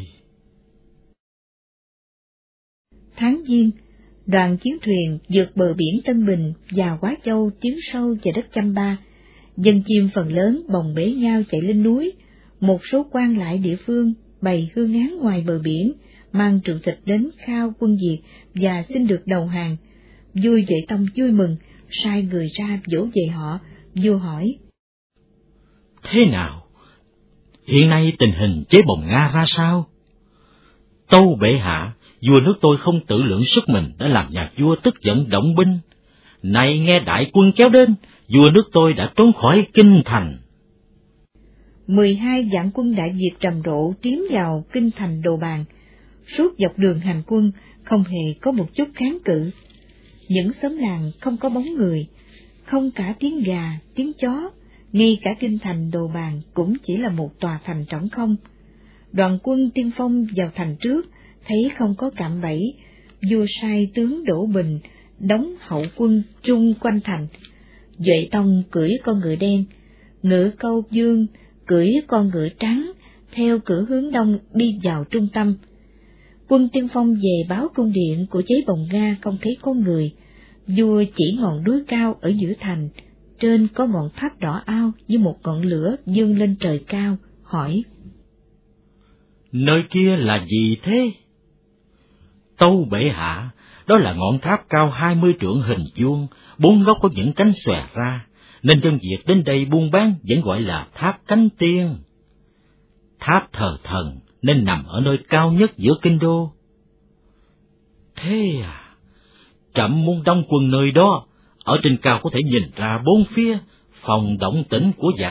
Tháng Giêng, đoàn chiến thuyền vượt bờ biển Tân Bình và Hóa Châu tiến sâu vào đất Chăm Ba. Dân Chiêm phần lớn bồng bế nhau chạy lên núi. Một số quan lại địa phương bày hương án ngoài bờ biển, mang rượu thịt đến khao quân Việt và xin được đầu hàng. Vua Duệ Tông vui mừng, sai người ra dỗ về họ. Vua hỏi: Thế nào? Hiện nay tình hình chế bồng Nga ra sao? Tâu bệ hạ, vua nước tôi không tự lượng sức mình đã làm nhà vua tức giận động binh. Nay nghe đại quân kéo đến, vua nước tôi đã trốn khỏi kinh thành. mười hai vạn quân Đại Việt rầm rộ tiến vào kinh thành Đồ Bàn. Suốt dọc đường hành quân không hề có một chút kháng cự. Những xóm làng không có bóng người, không cả tiếng gà, tiếng chó, ngay cả kinh thành Đồ Bàn cũng chỉ là một tòa thành trống không. Đoàn quân tiên phong vào thành trước, thấy không có cạm bẫy, vua sai tướng Đỗ Bình đóng hậu quân chung quanh thành. Duệ Tông cưỡi con ngựa đen, Ngự Câu Dương cưỡi con ngựa trắng, theo cửa hướng đông đi vào trung tâm. Quân tiên phong về báo cung điện của Chế Bồng Nga không thấy có người. Vua chỉ ngọn núi cao ở giữa thành, trên có ngọn tháp đỏ ao như một ngọn lửa dương lên trời cao, hỏi: Nơi kia là gì thế? Tâu bệ hạ, đó là ngọn tháp cao hai mươi trượng hình vuông, bốn góc có những cánh xòe ra, nên dân Việt đến đây buôn bán vẫn gọi là tháp Cánh Tiên. Tháp thờ thần nên nằm ở nơi cao nhất giữa kinh đô. Thế à, trẫm muốn đóng quân nơi đó, ở trên cao có thể nhìn ra bốn phía, phòng động tĩnh của giặc.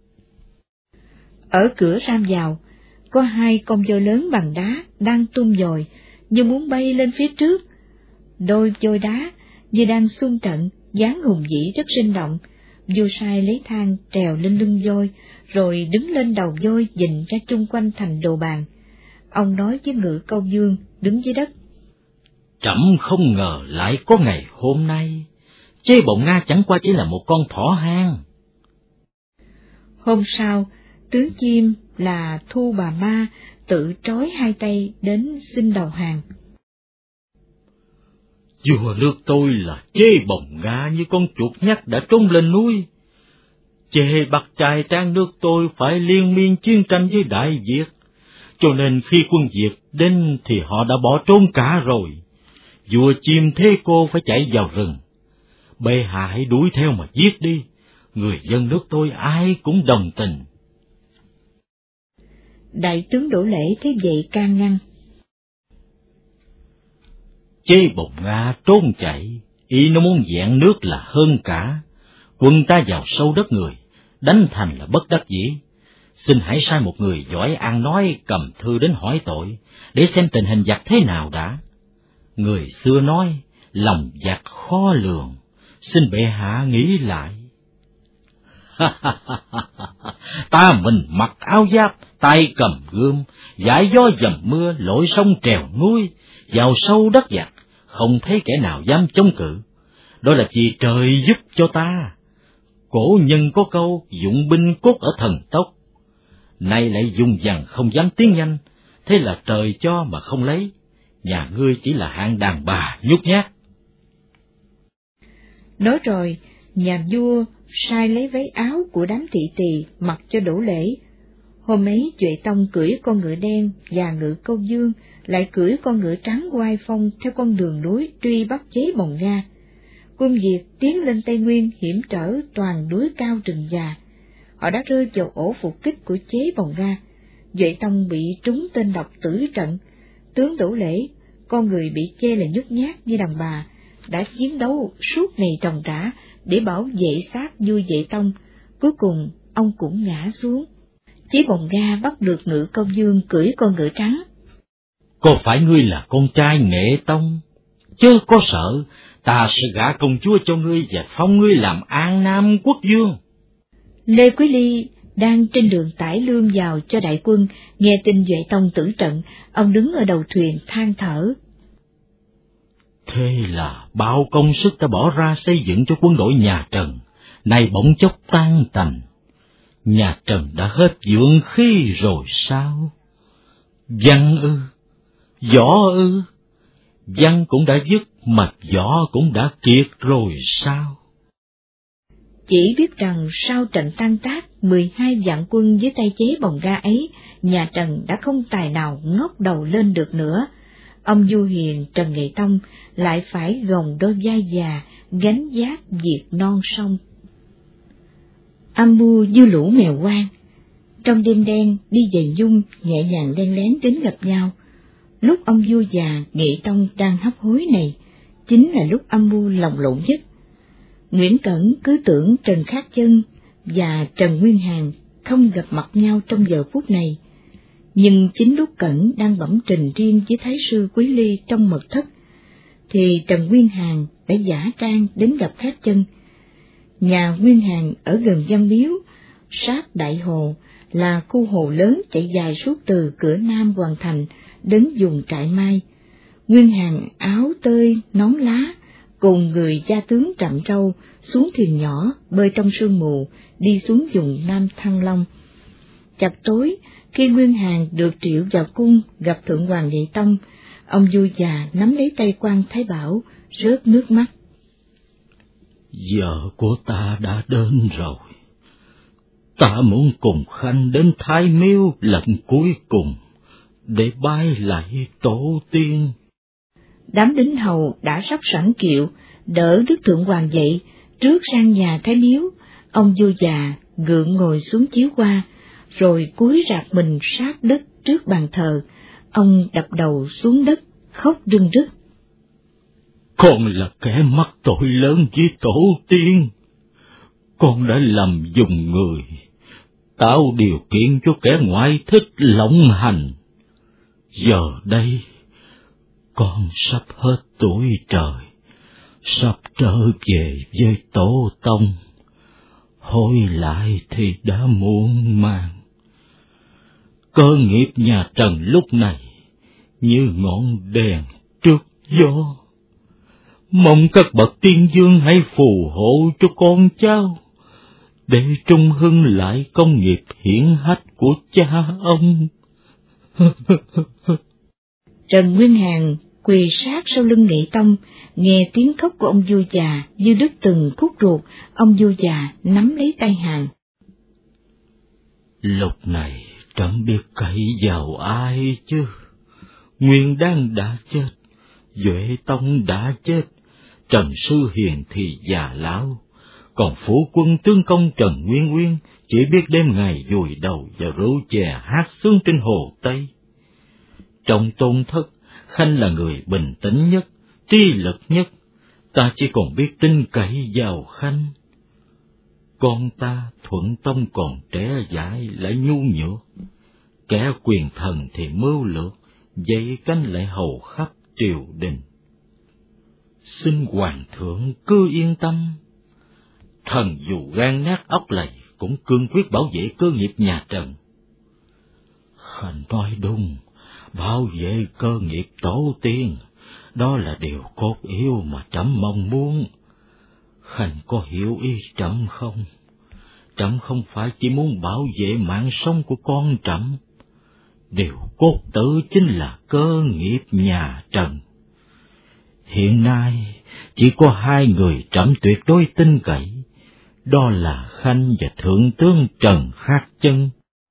Ở cửa ram vào, có hai con voi lớn bằng đá đang tung dồi, như muốn bay lên phía trước. Đôi voi đá như đang xung trận, dáng hùng vĩ rất sinh động. Vua sai lấy thang trèo lên lưng voi, rồi đứng lên đầu voi nhìn ra chung quanh thành Đồ Bàn. Ông nói với Ngự Câu Dương đứng dưới đất: Trẫm không ngờ lại có ngày hôm nay. Chế Bồng Nga chẳng qua chỉ là một con thỏ hang. Hôm sau, tướng chim là Thu Bà Ma tự trói hai tay đến xin đầu hàng. Vua nước tôi là Chế Bồng Nga như con chuột nhắt đã trốn lên núi. Chế bắt trai trang nước tôi phải liên miên chiến tranh với Đại Việt, cho nên khi quân Việt đến thì họ đã bỏ trốn cả rồi. Vua chim thế cô phải chạy vào rừng. Bệ hạ hãy đuổi theo mà giết đi, người dân nước tôi ai cũng đồng tình. Đại tướng Đỗ Lễ thấy vậy can ngăn: Chế Bồng Nga trốn chạy, ý nó muốn vẹn nước là hơn cả. Quân ta vào sâu đất người, đánh thành là bất đắc dĩ. Xin hãy sai một người giỏi ăn nói cầm thư đến hỏi tội, để xem tình hình giặc thế nào đã. Người xưa nói, lòng giặc khó lường, xin bệ hạ nghĩ lại. Ta mình mặc áo giáp, tay cầm gươm, giải gió dầm mưa, lội sông trèo núi, vào sâu đất giặc, không thấy kẻ nào dám chống cự. Đó là vì trời giúp cho ta. Cổ nhân có câu dụng binh cốt ở thần tốc, nay lại dùng dằn không dám tiến nhanh, thế là trời cho mà không lấy. Nhà ngươi chỉ là hạng đàn bà nhút nhát. Nói rồi, nhà vua sai lấy váy áo của đám thị tỳ mặc cho Đỗ Lễ. Hôm ấy Duệ Tông cưỡi con ngựa đen và Ngự Câu Dương lại cưỡi con ngựa trắng oai phong theo con đường núi truy bắt Chế Bồng Nga. Quân Việt tiến lên Tây Nguyên hiểm trở toàn núi cao rừng già. Họ đã rơi vào ổ phục kích của Chế Bồng Nga. Duệ Tông bị trúng tên độc tử trận. Tướng Đỗ Lễ, con người bị chê là nhút nhát như đàn bà, đã chiến đấu suốt ngày trồng rã để bảo vệ xác vua Duệ Tông. Cuối cùng ông cũng ngã xuống. Chế Bồng Nga bắt được Ngự Câu Dương cưỡi con ngựa trắng. Có phải ngươi là con trai Nghệ Tông? Chớ có sợ, ta sẽ gả công chúa cho ngươi và phong ngươi làm An Nam quốc vương. Lê Quý Ly đang trên đường tải lương vào cho đại quân, nghe tin Duệ Tông tử trận, ông đứng ở đầu thuyền than thở. Thế là bao công sức ta bỏ ra xây dựng cho quân đội nhà Trần, nay bỗng chốc tan tành. Nhà Trần đã hết dưỡng khí rồi sao? Văn ư? Võ ư? Văn cũng đã dứt, mà võ cũng đã kiệt rồi sao? Chỉ biết rằng sau trận tan tác mười hai vạn quân dưới tay Chế Bồng Nga ấy, nhà Trần đã không tài nào ngóc đầu lên được nữa. Ông vua hiền Trần Nghệ Tông lại phải gồng đôi vai già gánh vác việc non sông. Âm mưu dư lũ mèo quang. Trong đêm đen đi giày dung nhẹ nhàng len lén đến gặp nhau. Lúc ông vua già Nghệ Tông đang hấp hối này, chính là lúc âm mưu lồng lộn nhất. Nguyễn Cẩn cứ tưởng Trần Khát Chân và Trần Nguyên Hàn không gặp mặt nhau trong giờ phút này. Nhưng chính lúc Cẩn đang bẩm trình riêng với Thái sư Quý Ly trong mật thất, thì Trần Nguyên Hàn đã giả trang đến gặp Khát Chân. Nhà Nguyên Hàn ở gần Văn Miếu, sát Đại Hồ, là khu hồ lớn chạy dài suốt từ cửa Nam Hoàng Thành đến vùng Trại Mai. Nguyên Hàn áo tơi, nón lá, cùng người gia tướng Trạm Râu xuống thuyền nhỏ bơi trong sương mù đi xuống vùng Nam Thăng Long. Chập tối, khi Nguyên Hàn được triệu vào cung gặp Thượng Hoàng Nghệ Tông, ông vua già nắm lấy tay quan Thái Bảo, rớt nước mắt. Giờ của ta đã đến rồi. Ta muốn cùng Khanh đến Thái Miếu lần cuối cùng, để bái lại tổ tiên. Đám đính hầu đã sắp sẵn kiệu, đỡ Đức Thượng Hoàng dậy, trước sang nhà Thái Miếu. Ông vua già gượng ngồi xuống chiếu qua, rồi cúi rạp mình sát đất trước bàn thờ. Ông đập đầu xuống đất, khóc rưng rức. Con là kẻ mắc tội lớn với tổ tiên. Con đã lầm dùng người, tạo điều kiện cho kẻ ngoại thích lộng hành. Giờ đây, con sắp hết tuổi trời, sắp trở về với tổ tông. Hối lại thì đã muộn màng. Cơ nghiệp nhà Trần lúc này như ngọn đèn trước gió. Mong các bậc tiên dương hãy phù hộ cho con cháu, để trung hưng lại công nghiệp hiển hách của cha ông. Trần Nguyên Hàn quỳ sát sau lưng Nghệ Tông, nghe tiếng khóc của ông vua già như đứt từng khúc ruột. Ông vua già nắm lấy tay Hàn. Lúc này trẫm biết cậy vào ai chứ? Nguyên Đan đã chết, Duệ Tông đã chết, Trần Sư Hiền thì già lão, còn phủ quân tướng công Trần Nguyên Nguyên chỉ biết đêm ngày vùi đầu vào rượu chè hát sướng trên hồ Tây. Trong tôn thất, Khanh là người bình tĩnh nhất, trí lực nhất, ta chỉ còn biết tin cậy vào Khanh. Con ta Thuận Tông còn trẻ dại lại nhu nhược, kẻ quyền thần thì mưu lược, dây cánh lại hầu khắp triều đình. Xin hoàng thượng cứ yên tâm, thần dù gan nát óc lầy cũng cương quyết bảo vệ cơ nghiệp nhà Trần. Khanh nói đúng, bảo vệ cơ nghiệp tổ tiên, đó là điều cốt yếu mà trẫm mong muốn. Khanh có hiểu ý trẫm không? Trẫm không phải chỉ muốn bảo vệ mạng sống của con trẫm, điều cốt tử chính là cơ nghiệp nhà Trần. Hiện nay chỉ có hai người trẫm tuyệt đối tin cậy, đó là Khanh và Thượng tướng Trần Khát Chân.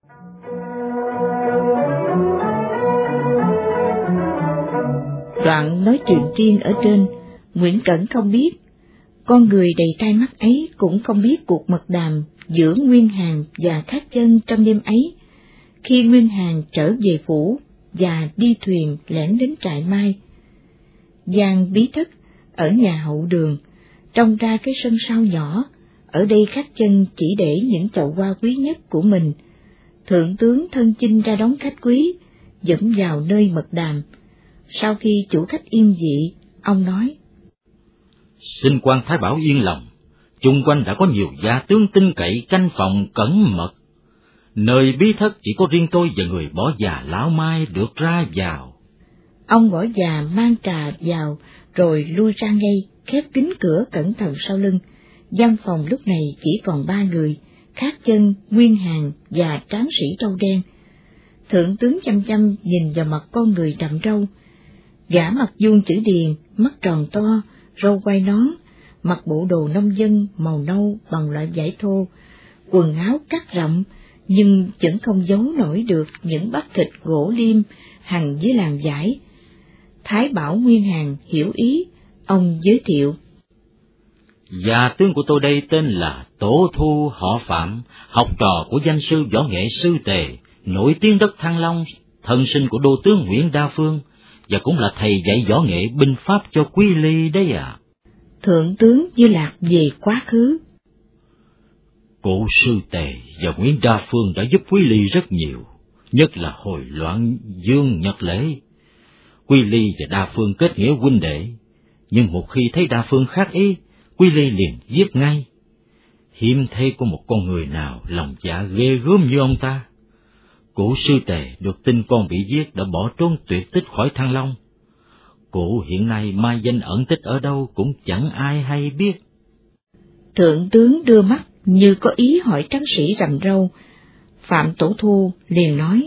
Đoạn nói chuyện riêng ở trên, Nguyễn Cẩn không biết, con người đầy tai mắt ấy cũng không biết cuộc mật đàm giữa Nguyên Hàn và Khát Chân trong đêm ấy, khi Nguyên Hàn trở về phủ và đi thuyền lẻn đến Trại Mai. Gian bí thất ở nhà hậu đường, trông ra cái sân sau nhỏ, ở đây Khát Chân chỉ để những chậu hoa quý nhất của mình. Thượng tướng thân chinh ra đón khách quý, dẫn vào nơi mật đàm. Sau khi chủ khách yên dị, ông nói: Xin quan Thái Bảo yên lòng, chung quanh đã có nhiều gia tướng tin cậy canh phòng cẩn mật. Nơi bí thất chỉ có riêng tôi và người bỏ già lão Mai được ra vào. Ông bỏ già mang trà vào, rồi lui ra ngay, khép kín cửa cẩn thận sau lưng. Gian phòng lúc này chỉ còn ba người, Khát Chân, Nguyên Hàn và tráng sĩ râu đen. Thượng tướng chăm chăm nhìn vào mặt con người đậm râu. Gã mặt vuông chữ điền, mắt tròn to, râu quai nón, mặc bộ đồ nông dân màu nâu bằng loại vải thô, quần áo cắt rộng, nhưng vẫn không giấu nổi được những bắp thịt gỗ liêm hằn dưới làn vải. Thái Bảo Nguyên Hàn hiểu ý, ông giới thiệu: Gia tướng của tôi đây tên là Tổ Thu họ Phạm, học trò của danh sư võ nghệ Sư Tề, nổi tiếng đất Thăng Long, thân sinh của đô tướng Nguyễn Đa Phương, và cũng là thầy dạy võ nghệ binh pháp cho Quý Ly đấy à. Thượng tướng như lạc về quá khứ. Cụ Sư Tề và Nguyễn Đa Phương đã giúp Quý Ly rất nhiều, nhất là hồi loạn Dương Nhật Lễ. Quý Ly và Đa Phương kết nghĩa huynh đệ, nhưng một khi thấy Đa Phương khác ý, Quý Ly liền giết ngay. Hiếm thấy có một con người nào lòng dạ ghê gớm như ông ta. Cụ Sư Tề được tin con bị giết đã bỏ trốn tuyệt tích khỏi Thăng Long. Cụ hiện nay mai danh ẩn tích ở đâu cũng chẳng ai hay biết. Thượng tướng đưa mắt như có ý hỏi tráng sĩ rằm râu. Phạm Tổ Thu liền nói: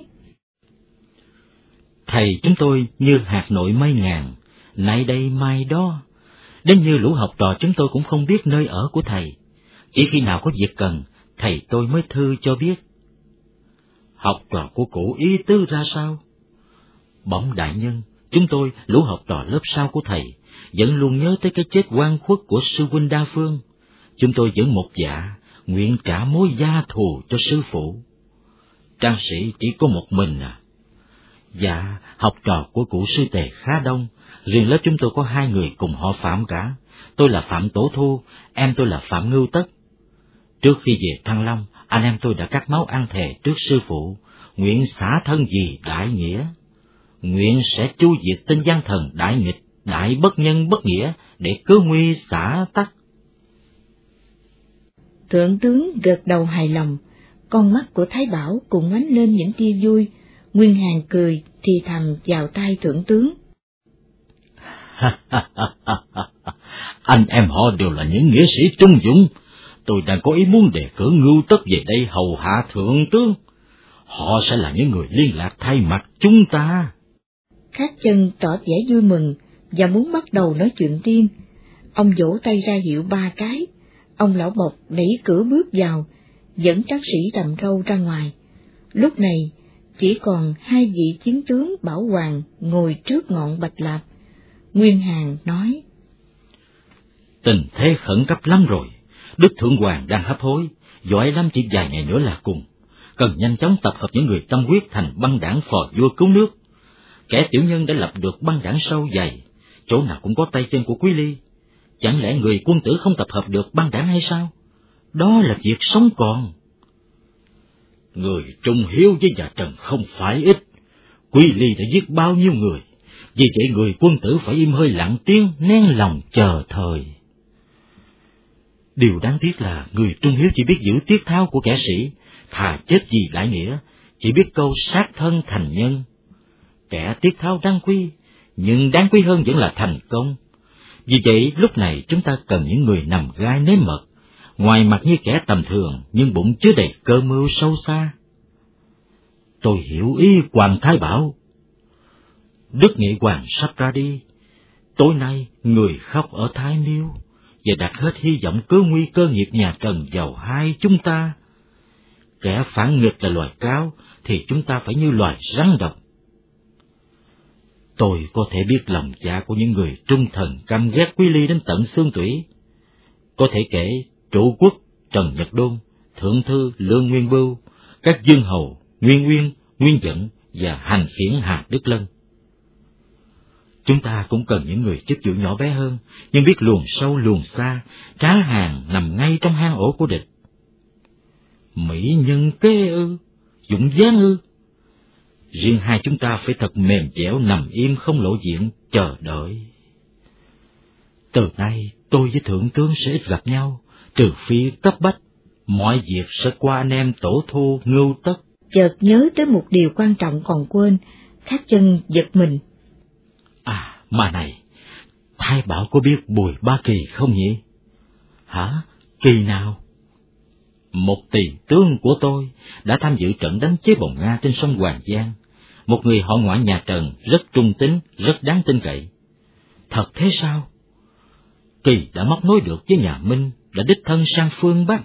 Thầy chúng tôi như hạt nội mây ngàn, nay đây mai đó. Đến như lũ học trò chúng tôi cũng không biết nơi ở của thầy. Chỉ khi nào có việc cần, thầy tôi mới thư cho biết. Học trò của cụ ý tứ ra sao? Bẩm đại nhân, chúng tôi, lũ học trò lớp sau của thầy, vẫn luôn nhớ tới cái chết oan khuất của sư huynh Đa Phương. Chúng tôi vẫn một dạ, nguyện trả mối gia thù cho sư phụ. Trang sĩ chỉ có một mình à? Dạ, học trò của cụ Sư Tề khá đông, riêng lớp chúng tôi có hai người cùng họ Phạm cả. Tôi là Phạm Tổ Thu, em tôi là Phạm Ngưu Tất. Trước khi về Thăng Long, anh em tôi đã cắt máu ăn thề trước sư phụ, nguyện xả thân vì đại nghĩa. Nguyện sẽ chu diệt tên gian thần đại nghịch, đại bất nhân bất nghĩa, để cứu nguy xả tắc. Thượng tướng gật đầu hài lòng, con mắt của Thái Bảo cùng ánh lên những tia vui. Nguyên Hàn cười thì thầm vào tai thượng tướng: Anh em họ đều là những nghĩa sĩ trung dũng. Tôi đang có ý muốn đề cử Ngưu Tất về đây hầu hạ thượng tướng. Họ sẽ là những người liên lạc thay mặt chúng ta. Khát Chân tỏ vẻ vui mừng và muốn bắt đầu nói chuyện riêng. Ông vỗ tay ra hiệu ba cái. Ông lão Bộc đẩy cửa bước vào, dẫn tráng sĩ rằm râu ra ngoài. Lúc này chỉ còn hai vị chiến tướng Bảo Hoàng ngồi trước ngọn Bạch Lạp. Nguyên Hàn nói: Tình thế khẩn cấp lắm rồi. Đức Thượng Hoàng đang hấp hối, giỏi lắm chỉ vài ngày nữa là cùng. Cần nhanh chóng tập hợp những người tâm huyết thành băng đảng phò vua cứu nước. Kẻ tiểu nhân đã lập được băng đảng sâu dày, chỗ nào cũng có tay chân của Quý Ly. Chẳng lẽ người quân tử không tập hợp được băng đảng hay sao? Đó là việc sống còn. Người trung hiếu với nhà Trần không phải ít. Quý Ly đã giết bao nhiêu người, vì vậy người quân tử phải im hơi lặng tiếng, nén lòng chờ thời. Điều đáng tiếc là người trung hiếu chỉ biết giữ tiết tháo của kẻ sĩ, thà chết vì đại nghĩa, chỉ biết câu sát thân thành nhân. Kẻ tiết tháo đáng quý, nhưng đáng quý hơn vẫn là thành công. Vì vậy lúc này chúng ta cần những người nằm gai nếm mật, ngoài mặt như kẻ tầm thường nhưng bụng chứa đầy cơ mưu sâu xa. Tôi hiểu ý Hoàng Thái Bảo. Đức Nghị Hoàng sắp ra đi. Tối nay người khóc ở Thái Miếu và đặt hết hy vọng cứu nguy cơ nghiệp nhà Trần vào hai chúng ta. Kẻ phản nghịch là loài cáo thì chúng ta phải như loài rắn độc. Tôi có thể biết lòng dạ của những người trung thần căm ghét Quý Ly đến tận xương tủy. Có thể kể Trụ Quốc, Trần Nhật Đôn, Thượng Thư Lương Nguyên Bưu, các Dương Hầu, Nguyên Uyên, Nguyên Dận và Hành Khiển Hà Đức Lân. Chúng ta cũng cần những người chức vụ nhỏ bé hơn, nhưng biết luồn sâu luồn xa, trá hàng nằm ngay trong hang ổ của địch. Mỹ nhân kế ư, dũng dáng ư. Riêng hai chúng ta phải thật mềm dẻo nằm im không lộ diện, chờ đợi. Từ nay tôi với thượng tướng sẽ ít gặp nhau, trừ phi cấp bách, mọi việc sẽ qua anh em Tổ Thu, Ngưu Tất. Chợt nhớ tới một điều quan trọng còn quên, Khát Chân giật mình. À, mà này, Thái Bảo có biết Bùi Ba Kỳ không nhỉ? Hả? Kỳ nào? Một tỳ tướng của tôi đã tham dự trận đánh chế Bồng Nga trên sông Hoàng Giang, một người họ ngoại nhà Trần rất trung tín, rất đáng tin cậy. Thật thế sao? Kỳ đã móc nối được với nhà Minh, đã đích thân sang phương Bắc.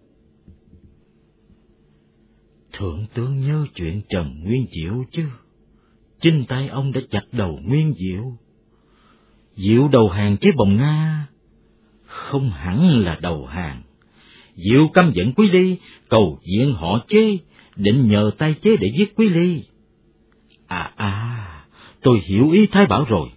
Thượng tướng nhớ chuyện Trần Nguyên Diệu chứ? Chính tay ông đã chặt đầu Nguyên Diệu. Diệu đầu hàng chế Bồng Nga, không hẳn là đầu hàng. Diệu căm giận Quý Ly, cầu diện họ Chế, định nhờ tay Chế để giết Quý Ly. À à, tôi hiểu ý Thái Bảo rồi.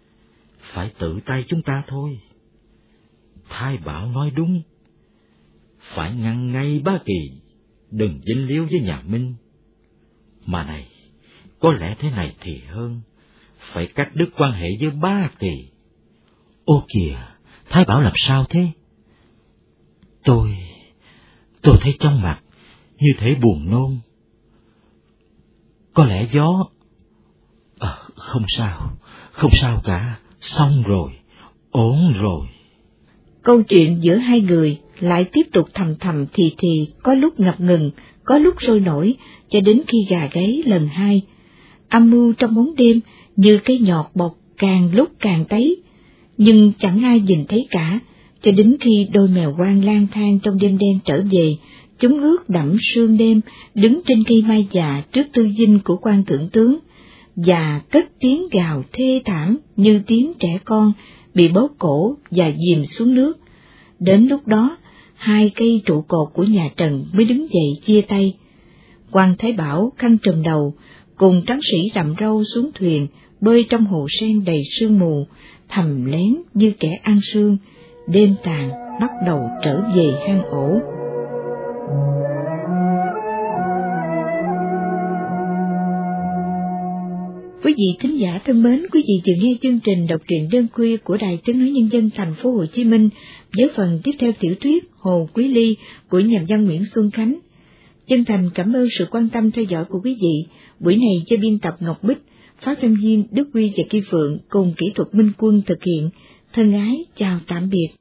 Phải tự tay chúng ta thôi. Thái Bảo nói đúng. phải ngăn ngay Bá Kỳ đừng dính líu với nhà Minh. Mà này, có lẽ thế này thì hơn, phải cắt đứt quan hệ với Bá Kỳ. Ô kìa, Thái Bảo làm sao thế? Tôi, tôi thấy trong mặt như thể buồn nôn. Có lẽ gió... À, không sao, không sao cả, xong rồi, ổn rồi. Câu chuyện giữa hai người lại tiếp tục thầm thầm thì thì, có lúc ngập ngừng, có lúc sôi nổi, cho đến khi gà gáy lần hai. Âm mưu trong bóng đêm như cái nhọt bọt càng lúc càng tấy, nhưng chẳng ai nhìn thấy cả, cho đến khi đôi mèo quang lang thang trong đêm đen trở về. Chúng ướt đẫm sương đêm, đứng trên cây mai già trước tư dinh của quan thượng tướng, và cất tiếng gào thê thảm như tiếng trẻ con bị bóp cổ và dìm xuống nước. Đến lúc đó, hai cây trụ cột của nhà Trần mới đứng dậy chia tay. Quan Thái Bảo khăn trùm đầu, cùng tráng sĩ rậm râu xuống thuyền, bơi trong hồ sen đầy sương mù, thầm lén như kẻ ăn sương. Đêm tàn bắt đầu trở về hang ổ. Quý vị thính giả thân mến, quý vị vừa nghe chương trình đọc truyện đêm khuya của Đài Tiếng nói Nhân dân thành phố Hồ Chí Minh với phần tiếp theo tiểu thuyết Hồ Quý Ly của nhà văn Nguyễn Xuân Khánh. Chân thành cảm ơn sự quan tâm theo dõi của quý vị. Buổi này cho biên tập Ngọc Bích, phát thanh viên Đức Huy và Kim Phượng cùng kỹ thuật Minh Quân thực hiện. Thân ái chào tạm biệt.